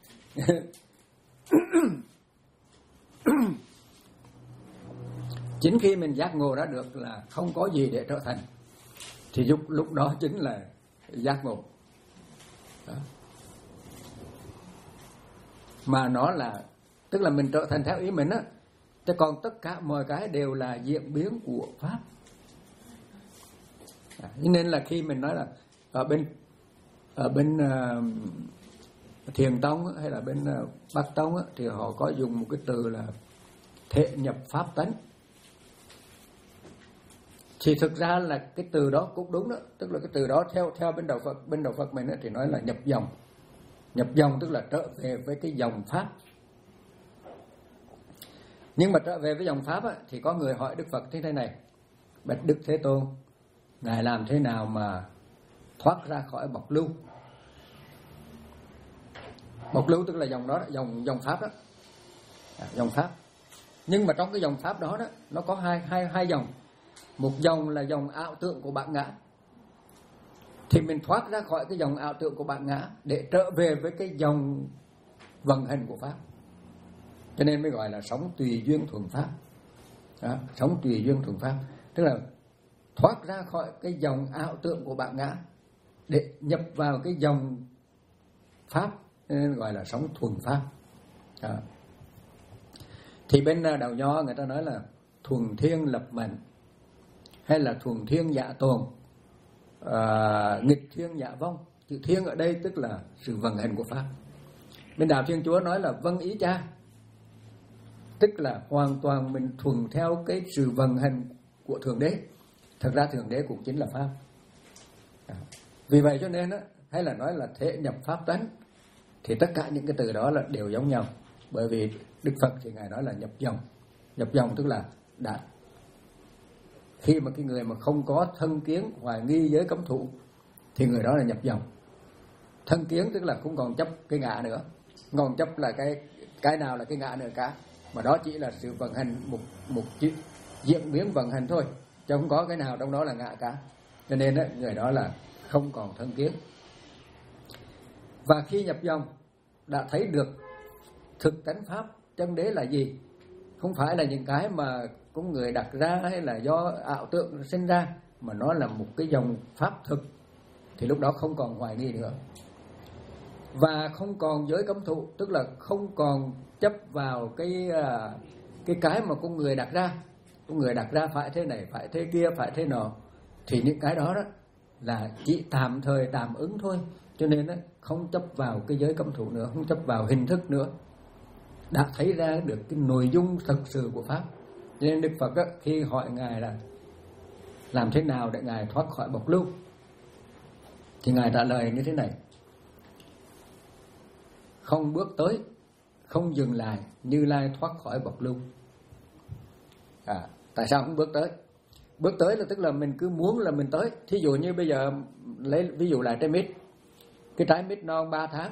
Chính khi mình giác ngộ đã được là không có gì để trở thành, thì lúc, lúc đó chính là giác ngộ đó. Mà nó là, tức là mình trở thành theo ý mình á, chứ còn tất cả mọi cái đều là diễn biến của Pháp. À, nên là khi mình nói là ở bên ở bên uh, Thiền Tông hay là bên uh, Bắc Tông á, thì họ có dùng một cái từ là thể nhập Pháp tánh. Thì thực ra là cái từ đó cũng đúng đó, tức là cái từ đó theo theo bên đạo Phật, bên đạo Phật mình á, thì nói là nhập dòng. Nhập dòng tức là trở về với cái dòng Pháp. Nhưng mà trở về với dòng Pháp á, thì có người hỏi Đức Phật thế này này: bạch Đức Thế Tôn, Ngài làm thế nào mà thoát ra khỏi bọc lưu? Bọc lưu tức là dòng đó, dòng dòng Pháp đó, à, dòng Pháp. Nhưng mà trong cái dòng Pháp đó đó, nó có hai hai hai dòng. Một dòng là dòng ảo tưởng của bản ngã, thì mình thoát ra khỏi cái dòng ảo tưởng của bản ngã để trở về với cái dòng vận hành của Pháp. Cho nên mới gọi là sống tùy duyên thuận Pháp đó, sống tùy duyên thuận Pháp. Tức là thoát ra khỏi cái dòng ảo tưởng của bản ngã để nhập vào cái dòng Pháp, nên gọi là sống thuần Pháp đó. Thì bên đạo Nho người ta nói là thuần thiên lập mệnh, hay là thuần thiên dạ tồn, à, nghịch thiên dạ vong. Chữ thiên ở đây tức là sự vận hành của Pháp. Bên đạo Thiên Chúa nói là vâng ý Cha, tức là hoàn toàn mình thuần theo cái sự vận hành của Thượng Đế. Thật ra Thượng Đế cũng chính là Pháp. Vì vậy cho nên á, hay là nói là thể nhập Pháp tánh, thì tất cả những cái từ đó là đều giống nhau. Bởi vì Đức Phật thì Ngài nói là nhập dòng. Nhập dòng tức là đã khi mà cái người mà không có thân kiến, hoài nghi giới cấm thụ thì người đó là nhập dòng. Thân kiến tức là không còn chấp cái ngã nữa, không còn chấp là cái cái nào là cái ngã nữa cả, mà đó chỉ là sự vận hành một một chữ diễn biến vận hành thôi, chứ không có cái nào trong đó là ngã cả. Cho nên đó, người đó là không còn thân kiến. Và khi nhập dòng đã thấy được thực tánh pháp chân đế là gì, không phải là những cái mà có người đặt ra hay là do ảo tượng sinh ra, mà nó là một cái dòng pháp thực, thì lúc đó không còn hoài nghi nữa. Và không còn giới cấm thụ, tức là không còn chấp vào cái cái cái mà con người đặt ra. Con người đặt ra phải thế này, phải thế kia, phải thế nọ, thì những cái đó đó là chỉ tạm thời tạm ứng thôi. Cho nên đó, không chấp vào cái giới cấm thụ nữa, không chấp vào hình thức nữa, đã thấy ra được cái nội dung thực sự của pháp. Cho nên Đức Phật đó, khi hỏi Ngài là làm thế nào để Ngài thoát khỏi bộc lưu, thì Ngài trả lời như thế này: không bước tới, không dừng lại, Như Lai thoát khỏi bộc lưu. À, tại sao không bước tới? Bước tới là tức là mình cứ muốn là mình tới. Thí dụ như bây giờ lấy ví dụ là trái mít, cái trái mít non ba tháng,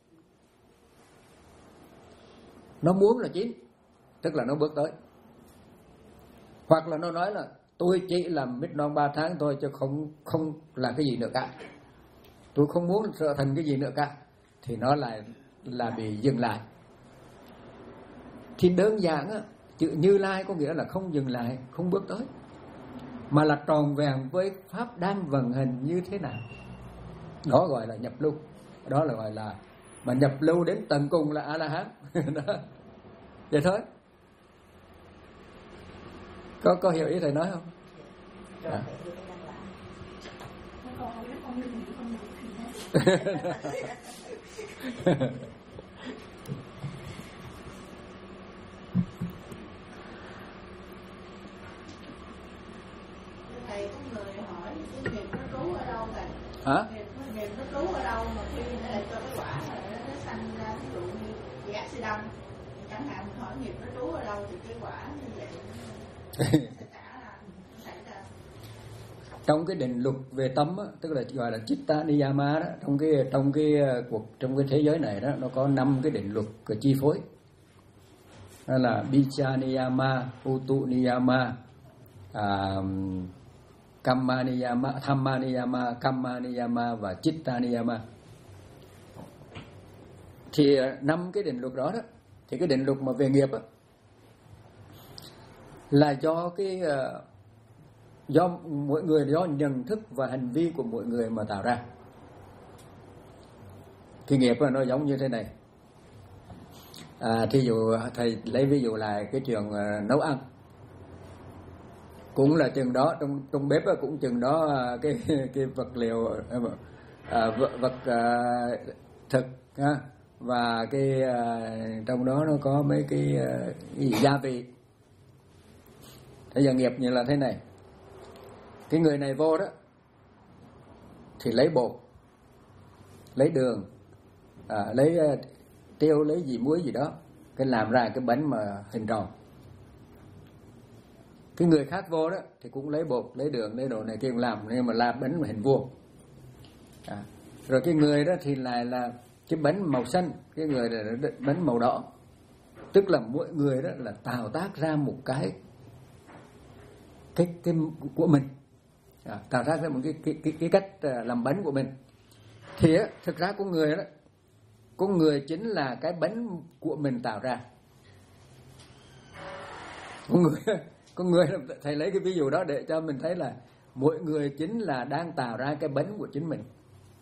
nó muốn là chín, tức là nó bước tới. Hoặc là nó nói là tôi chỉ làm mít non ba tháng thôi, chứ không không là cái gì nữa cả, tôi không muốn trở thành cái gì nữa cả, thì nó lại là bị dừng lại. Thì đơn giản á, chữ Như Lai có nghĩa là không dừng lại, không bước tới, mà là tròn vẹn với pháp đang vận hành như thế nào. Đó gọi là nhập lưu. Đó là gọi là, mà nhập lưu đến tận cùng là A-la-hán. Vậy thôi. Có có hiểu ý thầy nói không? À. Thầy có người hỏi cái nghiệp nó trú ở đâu thầy? Hả? Nghiệp, nghiệp nó trú ở đâu mà khi nó lại cho cái quả là nó, nó sanh ra, ví dụ như bị accident chẳng hạn, mình hỏi nghiệp nó trú ở đâu thì cái quả như vậy nó sẽ trả là xảy ra. Trong cái định luật về tâm á, tức là gọi là Chitta Niyama đó, trong cái trong cái cuộc trong cái thế giới này đó, nó có năm cái định luật của chi phối. Đó là Bicca Niyama, Utu Niyama, à, Kamma Niyama, Thamma Niyama, Kamma Niyama và Chitta Niyama. Thì năm cái định luật đó đó, thì cái định luật mà về nghiệp á, là do cái do mỗi người, do nhận thức và hành vi của mỗi người mà tạo ra. Cái nghiệp là nó giống như thế này. À, thí dụ thầy lấy ví dụ là cái chuyện uh, nấu ăn, cũng là chừng đó, trong trong bếp cũng chừng đó, uh, cái cái vật liệu uh, vật, vật uh, thực uh, và cái uh, trong đó nó có mấy cái, uh, cái gì, gia vị. Bây giờ nghiệp như là thế này. Cái người này vô đó thì lấy bột, lấy đường, à, lấy uh, tiêu, lấy gì muối gì đó, cái làm ra cái bánh mà hình tròn. Cái người khác vô đó thì cũng lấy bột, lấy đường, lấy đồ này kia làm, nhưng mà làm bánh mà hình vuông. À, rồi cái người đó thì lại là cái bánh màu xanh, cái người là bánh màu đỏ. Tức là mỗi người đó là tạo tác ra một cái cái cái của mình, à, tạo tác ra một cái cái cái, cái cách làm bánh của mình. Thì á, thực ra con người đó, con người chính là cái bánh của mình tạo ra. Con người, con người thầy lấy cái ví dụ đó để cho mình thấy là mỗi người chính là đang tạo ra cái bánh của chính mình.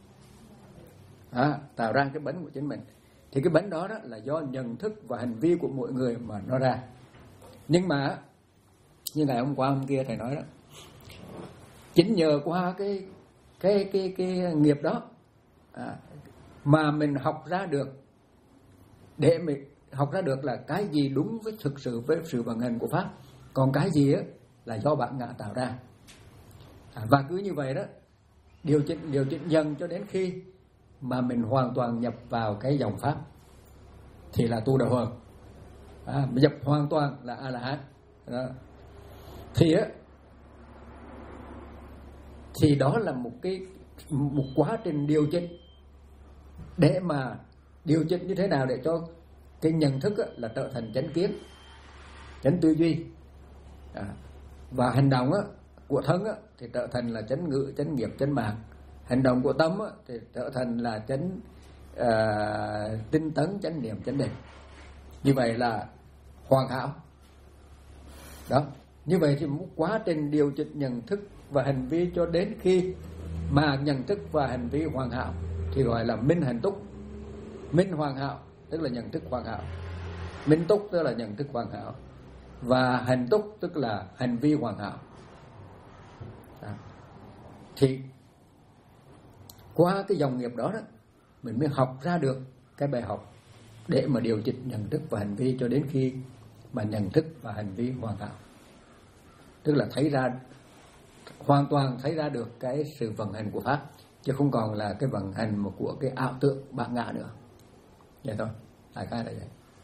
À, tạo ra cái bánh của chính mình. Thì cái bánh đó, đó là do nhận thức và hành vi của mỗi người mà nó ra. Nhưng mà như ngày hôm qua hôm kia thầy nói đó, chính nhờ qua cái cái cái cái nghiệp đó, à, mà mình học ra được, để mình học ra được là cái gì đúng với thực sự với sự vận hành của pháp, còn cái gì á là do bản ngã tạo ra. À, và cứ như vậy đó, điều chỉnh điều chỉnh dần cho đến khi mà mình hoàn toàn nhập vào cái dòng pháp thì là tu đạo hoàng. À, nhập hoàn toàn là A La Hán. Đó. Thì á, thì đó là một cái một quá trình điều chỉnh để mà điều chỉnh như thế nào để cho cái nhận thức á, là trở thành chánh kiến, chánh tư duy, à, và hành động á, của thân á, thì trở thành là chánh ngữ, chánh nghiệp, chánh mạng. Hành động của tâm á, thì trở thành là chánh uh, tinh tấn, chánh niệm, chánh định. Như vậy là hoàn hảo. Đó. Như vậy thì một quá trình điều chỉnh nhận thức và hành vi cho đến khi mà nhận thức và hành vi hoàn hảo thì gọi là minh hành túc. Minh hoàn hảo tức là nhận thức hoàn hảo, minh túc tức là nhận thức hoàn hảo, và hành túc tức là hành vi hoàn hảo. Đó. Thì qua cái dòng nghiệp đó đó mình mới học ra được cái bài học để mà điều chỉnh nhận thức và hành vi cho đến khi mà nhận thức và hành vi hoàn hảo, tức là thấy ra hoàn toàn thấy ra được cái sự vận hành của pháp, chứ không còn là cái vận hành của cái ảo tượng bát ngã nữa. Vậy thôi, đại khái là vậy.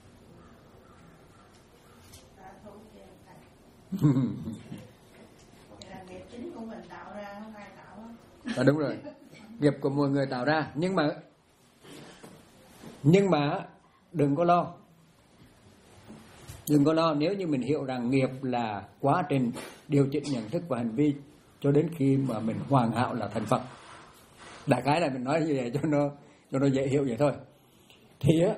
Nghiệp chính của mình tạo ra, không ai tạo. À, đúng rồi, nghiệp của mọi người tạo ra, nhưng mà nhưng mà đừng có lo, đừng có lo nếu như mình hiểu rằng nghiệp là quá trình điều chỉnh nhận thức và hành vi cho đến khi mà mình hoàn hảo là thành Phật. Đại khái là mình nói như vậy cho nó cho nó dễ hiểu vậy thôi. Thì á,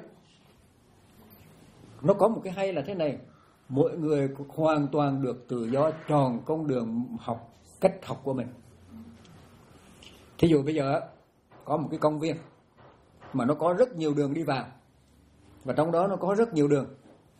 nó có một cái hay là thế này, mỗi người hoàn toàn được tự do chọn con đường học, cách học của mình. Thí dụ bây giờ có một cái công viên mà nó có rất nhiều đường đi vào, và trong đó nó có rất nhiều đường.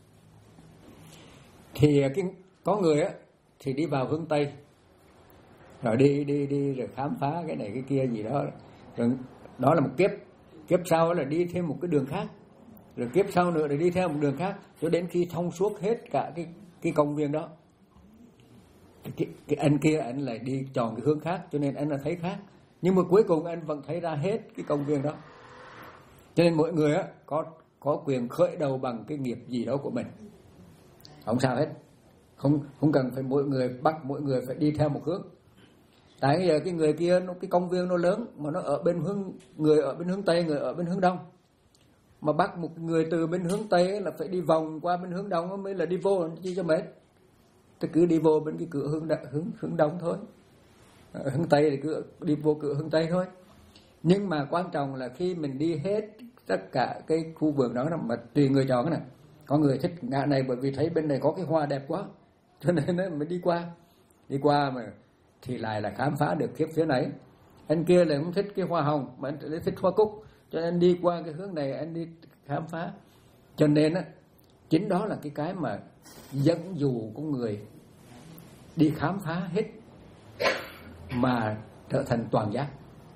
Thì cái có người á thì đi vào hướng Tây, rồi đi đi đi rồi khám phá cái này cái kia gì đó, rồi đó là một kiếp. Kiếp sau là đi thêm một cái đường khác, rồi kiếp sau nữa để đi theo một đường khác, cho đến khi thông suốt hết cả cái cái công viên đó. Cái, cái anh kia anh lại đi chọn cái hướng khác, cho nên anh là thấy khác. Nhưng mà cuối cùng anh vẫn thấy ra hết cái công viên đó. Cho nên mỗi người á có có quyền khởi đầu bằng cái nghiệp gì đó của mình, không sao hết, không không cần phải mỗi người bắt mỗi người phải đi theo một hướng. Tại bây giờ cái người kia nó, cái công viên nó lớn mà nó ở bên hướng, người ở bên hướng Tây, người ở bên hướng Đông, mà bắt một người từ bên hướng Tây là phải đi vòng qua bên hướng Đông mới là đi vô, chi cho mệt. Thì cứ đi vô bên cái cửa hướng hướng hướng Đông thôi, hướng Tây thì cứ đi vô cửa hướng Tây thôi. Nhưng mà quan trọng là khi mình đi hết tất cả cái khu vườn đó mà tùy người chọn cái này. Có người thích ngã này bởi vì thấy bên này có cái hoa đẹp quá, cho nên nó mới đi qua. Đi qua mà thì lại là khám phá được kiếp phía này. Anh kia lại không thích cái hoa hồng mà anh lại thích hoa cúc, cho nên đi qua cái hướng này anh đi khám phá. Cho nên á, chính đó là cái cái mà dẫn dụ con người đi khám phá hết mà trở thành toàn giác.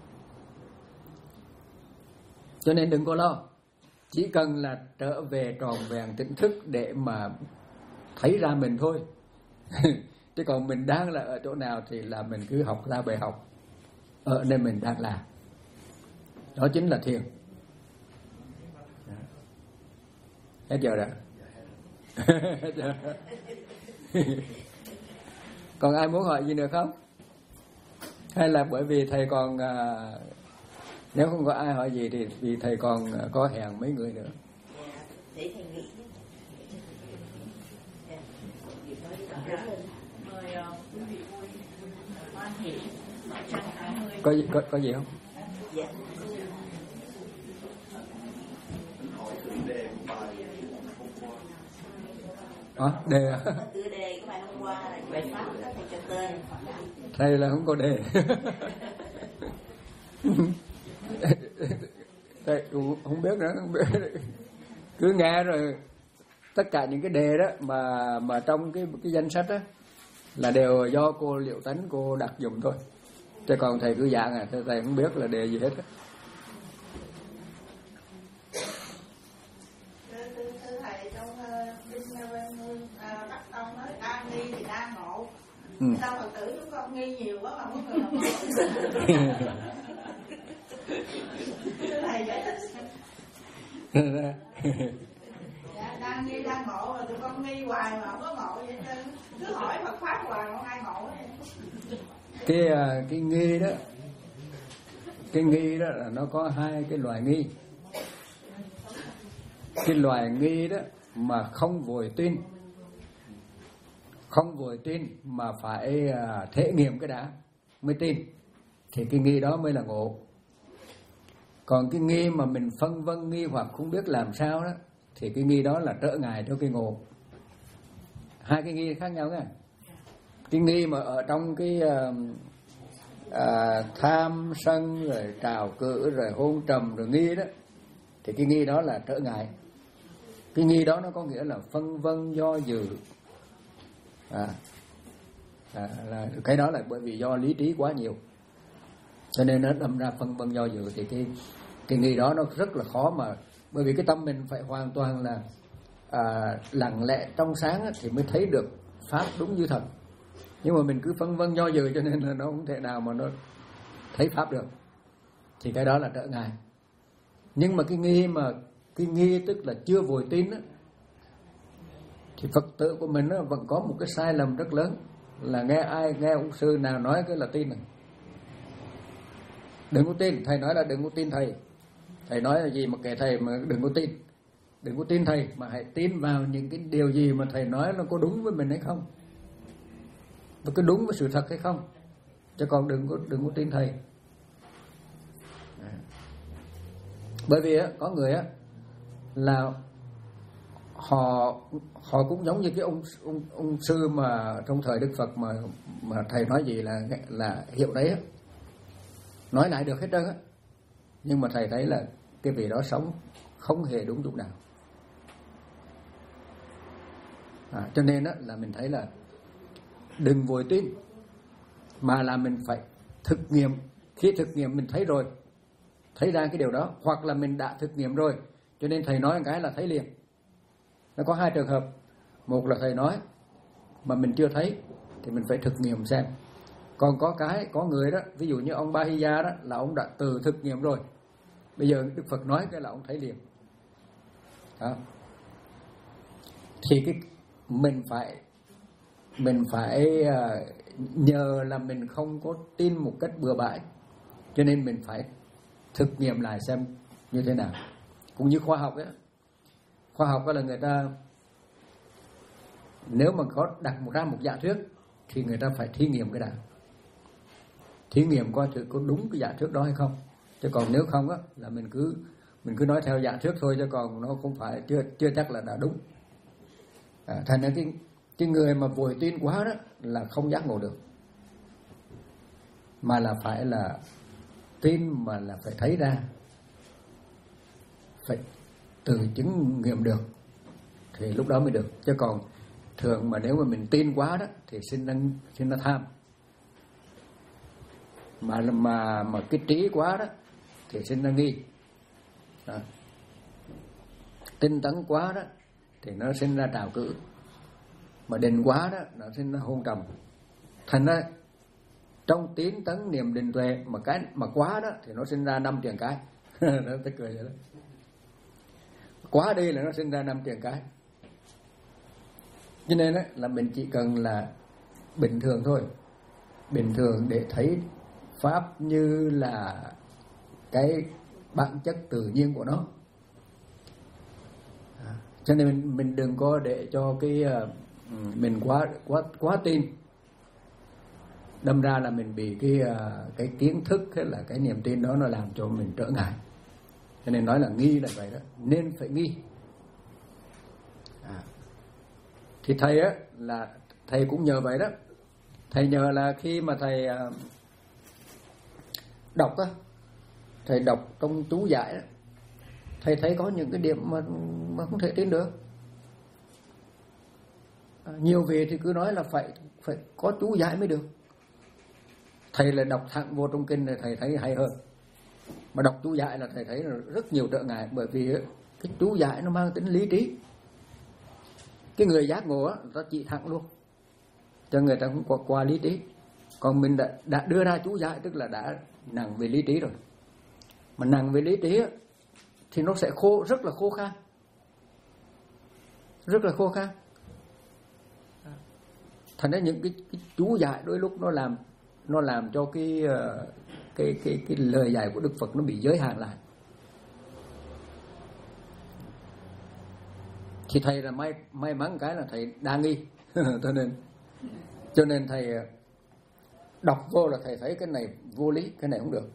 Cho nên đừng có lo, chỉ cần là trở về tròn vẹn tỉnh thức để mà thấy ra mình thôi. Chứ còn mình đang là ở chỗ nào thì là mình cứ học ra bài học ở nơi mình đang làm. Đó chính là thiền. Hết giờ rồi. Hết giờ. Còn ai muốn hỏi gì nữa không? Hay là bởi vì thầy còn à, nếu không có ai hỏi gì thì vì thầy còn có hẹn mấy người nữa. Để thầy nghĩ. Có gì, có, có gì không? Dạ. À, đề à? Tựa đề của bài hôm qua là bài pháp đó, thầy cho tên. Thầy là không có đề. Thầy không biết nữa, không biết. Cứ nghe rồi tất cả những cái đề đó mà mà trong cái cái danh sách đó là đều do cô Liệu Tánh cô đặt dùng thôi. Chứ còn thầy cứ dạng à, thầy, thầy không biết là đề gì hết á. Thưa thầy, trong bên Bắc Tông nói đa nghi thì đa ngộ. Ừ. Sao Phật tử chúng con nghi nhiều quá mà mỗi người là ngộ. Dạ, đang nghi đang ngộ mà tụi con nghi hoài mà không có ngộ vậy chứ. Cứ hỏi Phật pháp hoài không ai ngộ vậy. Cái cái nghi đó, cái nghi đó là nó có hai cái loại nghi. Cái loại nghi đó mà không vội tin, không vội tin mà phải thể nghiệm cái đã mới tin, thì cái nghi đó mới là ngộ. Còn cái nghi mà mình phân vân nghi hoặc không biết làm sao đó, thì cái nghi đó là trở ngại cho cái ngộ. Hai cái nghi khác nhau nha. Cái nghi mà ở trong cái uh, uh, tham sân rồi trào cử rồi hôn trầm rồi nghi đó, thì cái nghi đó là trở ngại. Cái nghi đó nó có nghĩa là phân vân do dự. À, à, là cái đó là bởi vì do lý trí quá nhiều, cho nên nó đâm ra phân vân do dự. Thì cái cái nghi đó nó rất là khó, mà bởi vì cái tâm mình phải hoàn toàn là à, lặng lẽ trong sáng á, thì mới thấy được pháp đúng như thật. Nhưng mà mình cứ phân vân do dự cho nên là nó không thể nào mà nó thấy pháp được, thì cái đó là trở ngại. Nhưng mà cái nghi mà cái nghi tức là chưa vội tin á, thì Phật tử của mình á, vẫn có một cái sai lầm rất lớn là nghe ai nghe ông sư nào nói cái là tin này. Đừng có tin, thầy nói là đừng có tin thầy. Thầy nói là gì mà kể thầy mà đừng có tin. Đừng có tin thầy, mà hãy tin vào những cái điều gì mà thầy nói nó có đúng với mình hay không, nó có đúng với sự thật hay không, chứ còn đừng có đừng có tin thầy. À. Bởi vì á, có người á là họ họ cũng giống như cái ông ông ông sư mà trong thời Đức Phật mà mà thầy nói gì là là hiệu đấy á, nói lại được hết trơn á, nhưng mà thầy thấy là cái vị đó sống không hề đúng chút nào. À, cho nên á là mình thấy là đừng vội tin, mà là mình phải thực nghiệm. Khi thực nghiệm mình thấy rồi, thấy ra cái điều đó, hoặc là mình đã thực nghiệm rồi, cho nên thầy nói một cái là thấy liền. Nó có hai trường hợp. Một là thầy nói mà mình chưa thấy thì mình phải thực nghiệm xem. Còn có cái, có người đó, ví dụ như ông Bahiya đó, là ông đã từ thực nghiệm rồi, bây giờ Đức Phật nói cái là ông thấy liền đó. Thì cái mình phải mình phải uh, nhờ là mình không có tin một cách bừa bãi, cho nên mình phải thực nghiệm lại xem như thế nào. Cũng như khoa học ấy, khoa học đó là người ta nếu mà có đặt ra một giả thuyết thì người ta phải thí nghiệm cái đã, thí nghiệm coi thử có đúng cái giả thuyết đó hay không. Chứ còn nếu không á là mình cứ mình cứ nói theo giả thuyết thôi, chứ còn nó không phải chưa chưa chắc là đã đúng. À, thành ra cái cái người mà vội tin quá đó là không giác ngộ được, mà là phải là tin mà là phải thấy ra, phải từ chứng nghiệm được thì lúc đó mới được. Chứ còn thường mà nếu mà mình tin quá đó thì sinh ra sinh ra tham, mà mà mà cái trí quá đó thì sinh ra nghi. Đó. Tinh tấn quá đó thì nó sinh ra trào cử, mà định quá đó nó sinh ra hôn trầm. Thành ra trong tín tấn niệm định tuệ mà cái mà quá đó thì nó sinh ra năm tiền cái. Nó tức cười vậy đó. Quá đi là nó sinh ra năm tiền cái. Cho nên đó, là mình chỉ cần là bình thường thôi, bình thường để thấy pháp như là cái bản chất tự nhiên của nó. À, cho nên mình, mình đừng có để cho cái mình quá quá quá tin, đâm ra là mình bị cái cái kiến thức hay là cái niềm tin đó nó làm cho mình trở ngại. Cho nên nói là nghi là vậy đó, nên phải nghi. À, thì thầy á là thầy cũng nhờ vậy đó. Thầy nhờ là khi mà thầy uh, đọc á, thầy đọc trong chú giải đó, thầy thấy có những cái điểm mà mà không thể tin được. À, nhiều vị thì cứ nói là phải phải có chú giải mới được. Thầy là đọc thẳng vô trong kinh thì thầy thấy hay hơn. Mà đọc chú giải là thầy thấy là rất nhiều trở ngại, bởi vì cái chú giải nó mang tính lý trí. Cái người giác ngộ á, ta chỉ thẳng luôn, cho người ta không qua, qua lý trí. Còn mình đã, đã đưa ra chú giải tức là đã nặng về lý trí rồi. Mà nặng về lý trí á, thì nó sẽ khô, rất là khô khan, rất là khô khan. Thành ra những cái, cái chú giải đôi lúc nó làm nó làm cho cái cái cái cái lời dạy của Đức Phật nó bị giới hạn lại. Thì thầy là may may mắn cái là thầy đa nghi cho nên cho nên thầy đọc vô là thầy thấy cái này vô lý, cái này không được.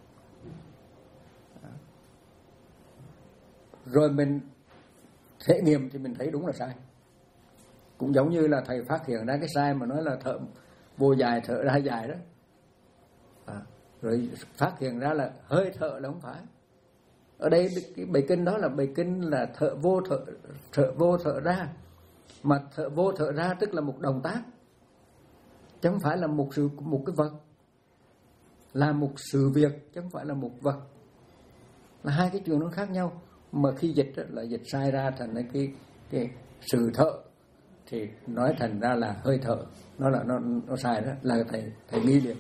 Rồi mình thể nghiệm thì mình thấy đúng là sai. Cũng giống như là thầy phát hiện ra cái sai mà nói là thợ vô dài thợ ra dài đó. À, rồi phát hiện ra là hơi thợ là không phải. Ở đây cái bài kinh đó là bài kinh là thợ vô thợ thợ vô thợ ra. Mà thợ vô thợ ra tức là một động tác, chứ không phải là một sự một cái vật, là một sự việc chứ không phải là một vật, là hai cái chuyện nó khác nhau. Mà khi dịch là dịch sai ra thành cái cái sự thợ thì nói thành ra là hơi thở, nó là nó nó sai đó, là thầy thầy nghi liền.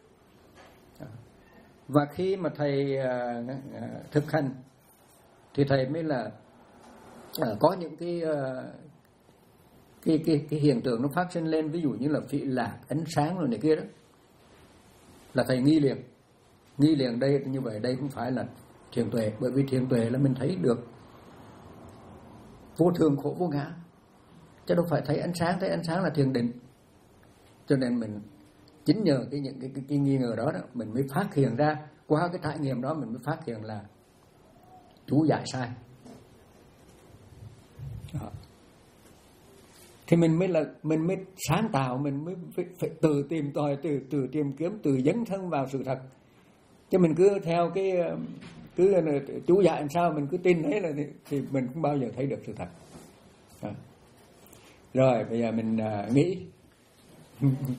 Và khi mà thầy uh, uh, thực hành thì thầy mới là uh, có những cái, uh, cái cái cái hiện tượng nó phát sinh lên, ví dụ như là phỉ lạc, ánh sáng rồi này kia đó, là thầy nghi liền, nghi liền đây như vậy đây không phải là thiền tuệ, bởi vì thiền tuệ là mình thấy được vô thường khổ vô ngã, chứ đâu phải thấy ánh sáng, thấy ánh sáng là thiền định. Cho nên mình chính nhờ cái những cái, cái, cái nghi ngờ đó, đó mình mới phát hiện ra, qua cái trải nghiệm đó mình mới phát hiện là chú giải sai. Đó. Thì mình mới là mình mới sáng tạo, mình mới phải, phải tự tìm tòi, từ từ tìm kiếm, từ dấn thân vào sự thật. Chứ mình cứ theo cái cứ chú giải làm sao mình cứ tin thế là thì, thì mình không bao giờ thấy được sự thật. Đó. Rồi bây giờ mình uh, nghĩ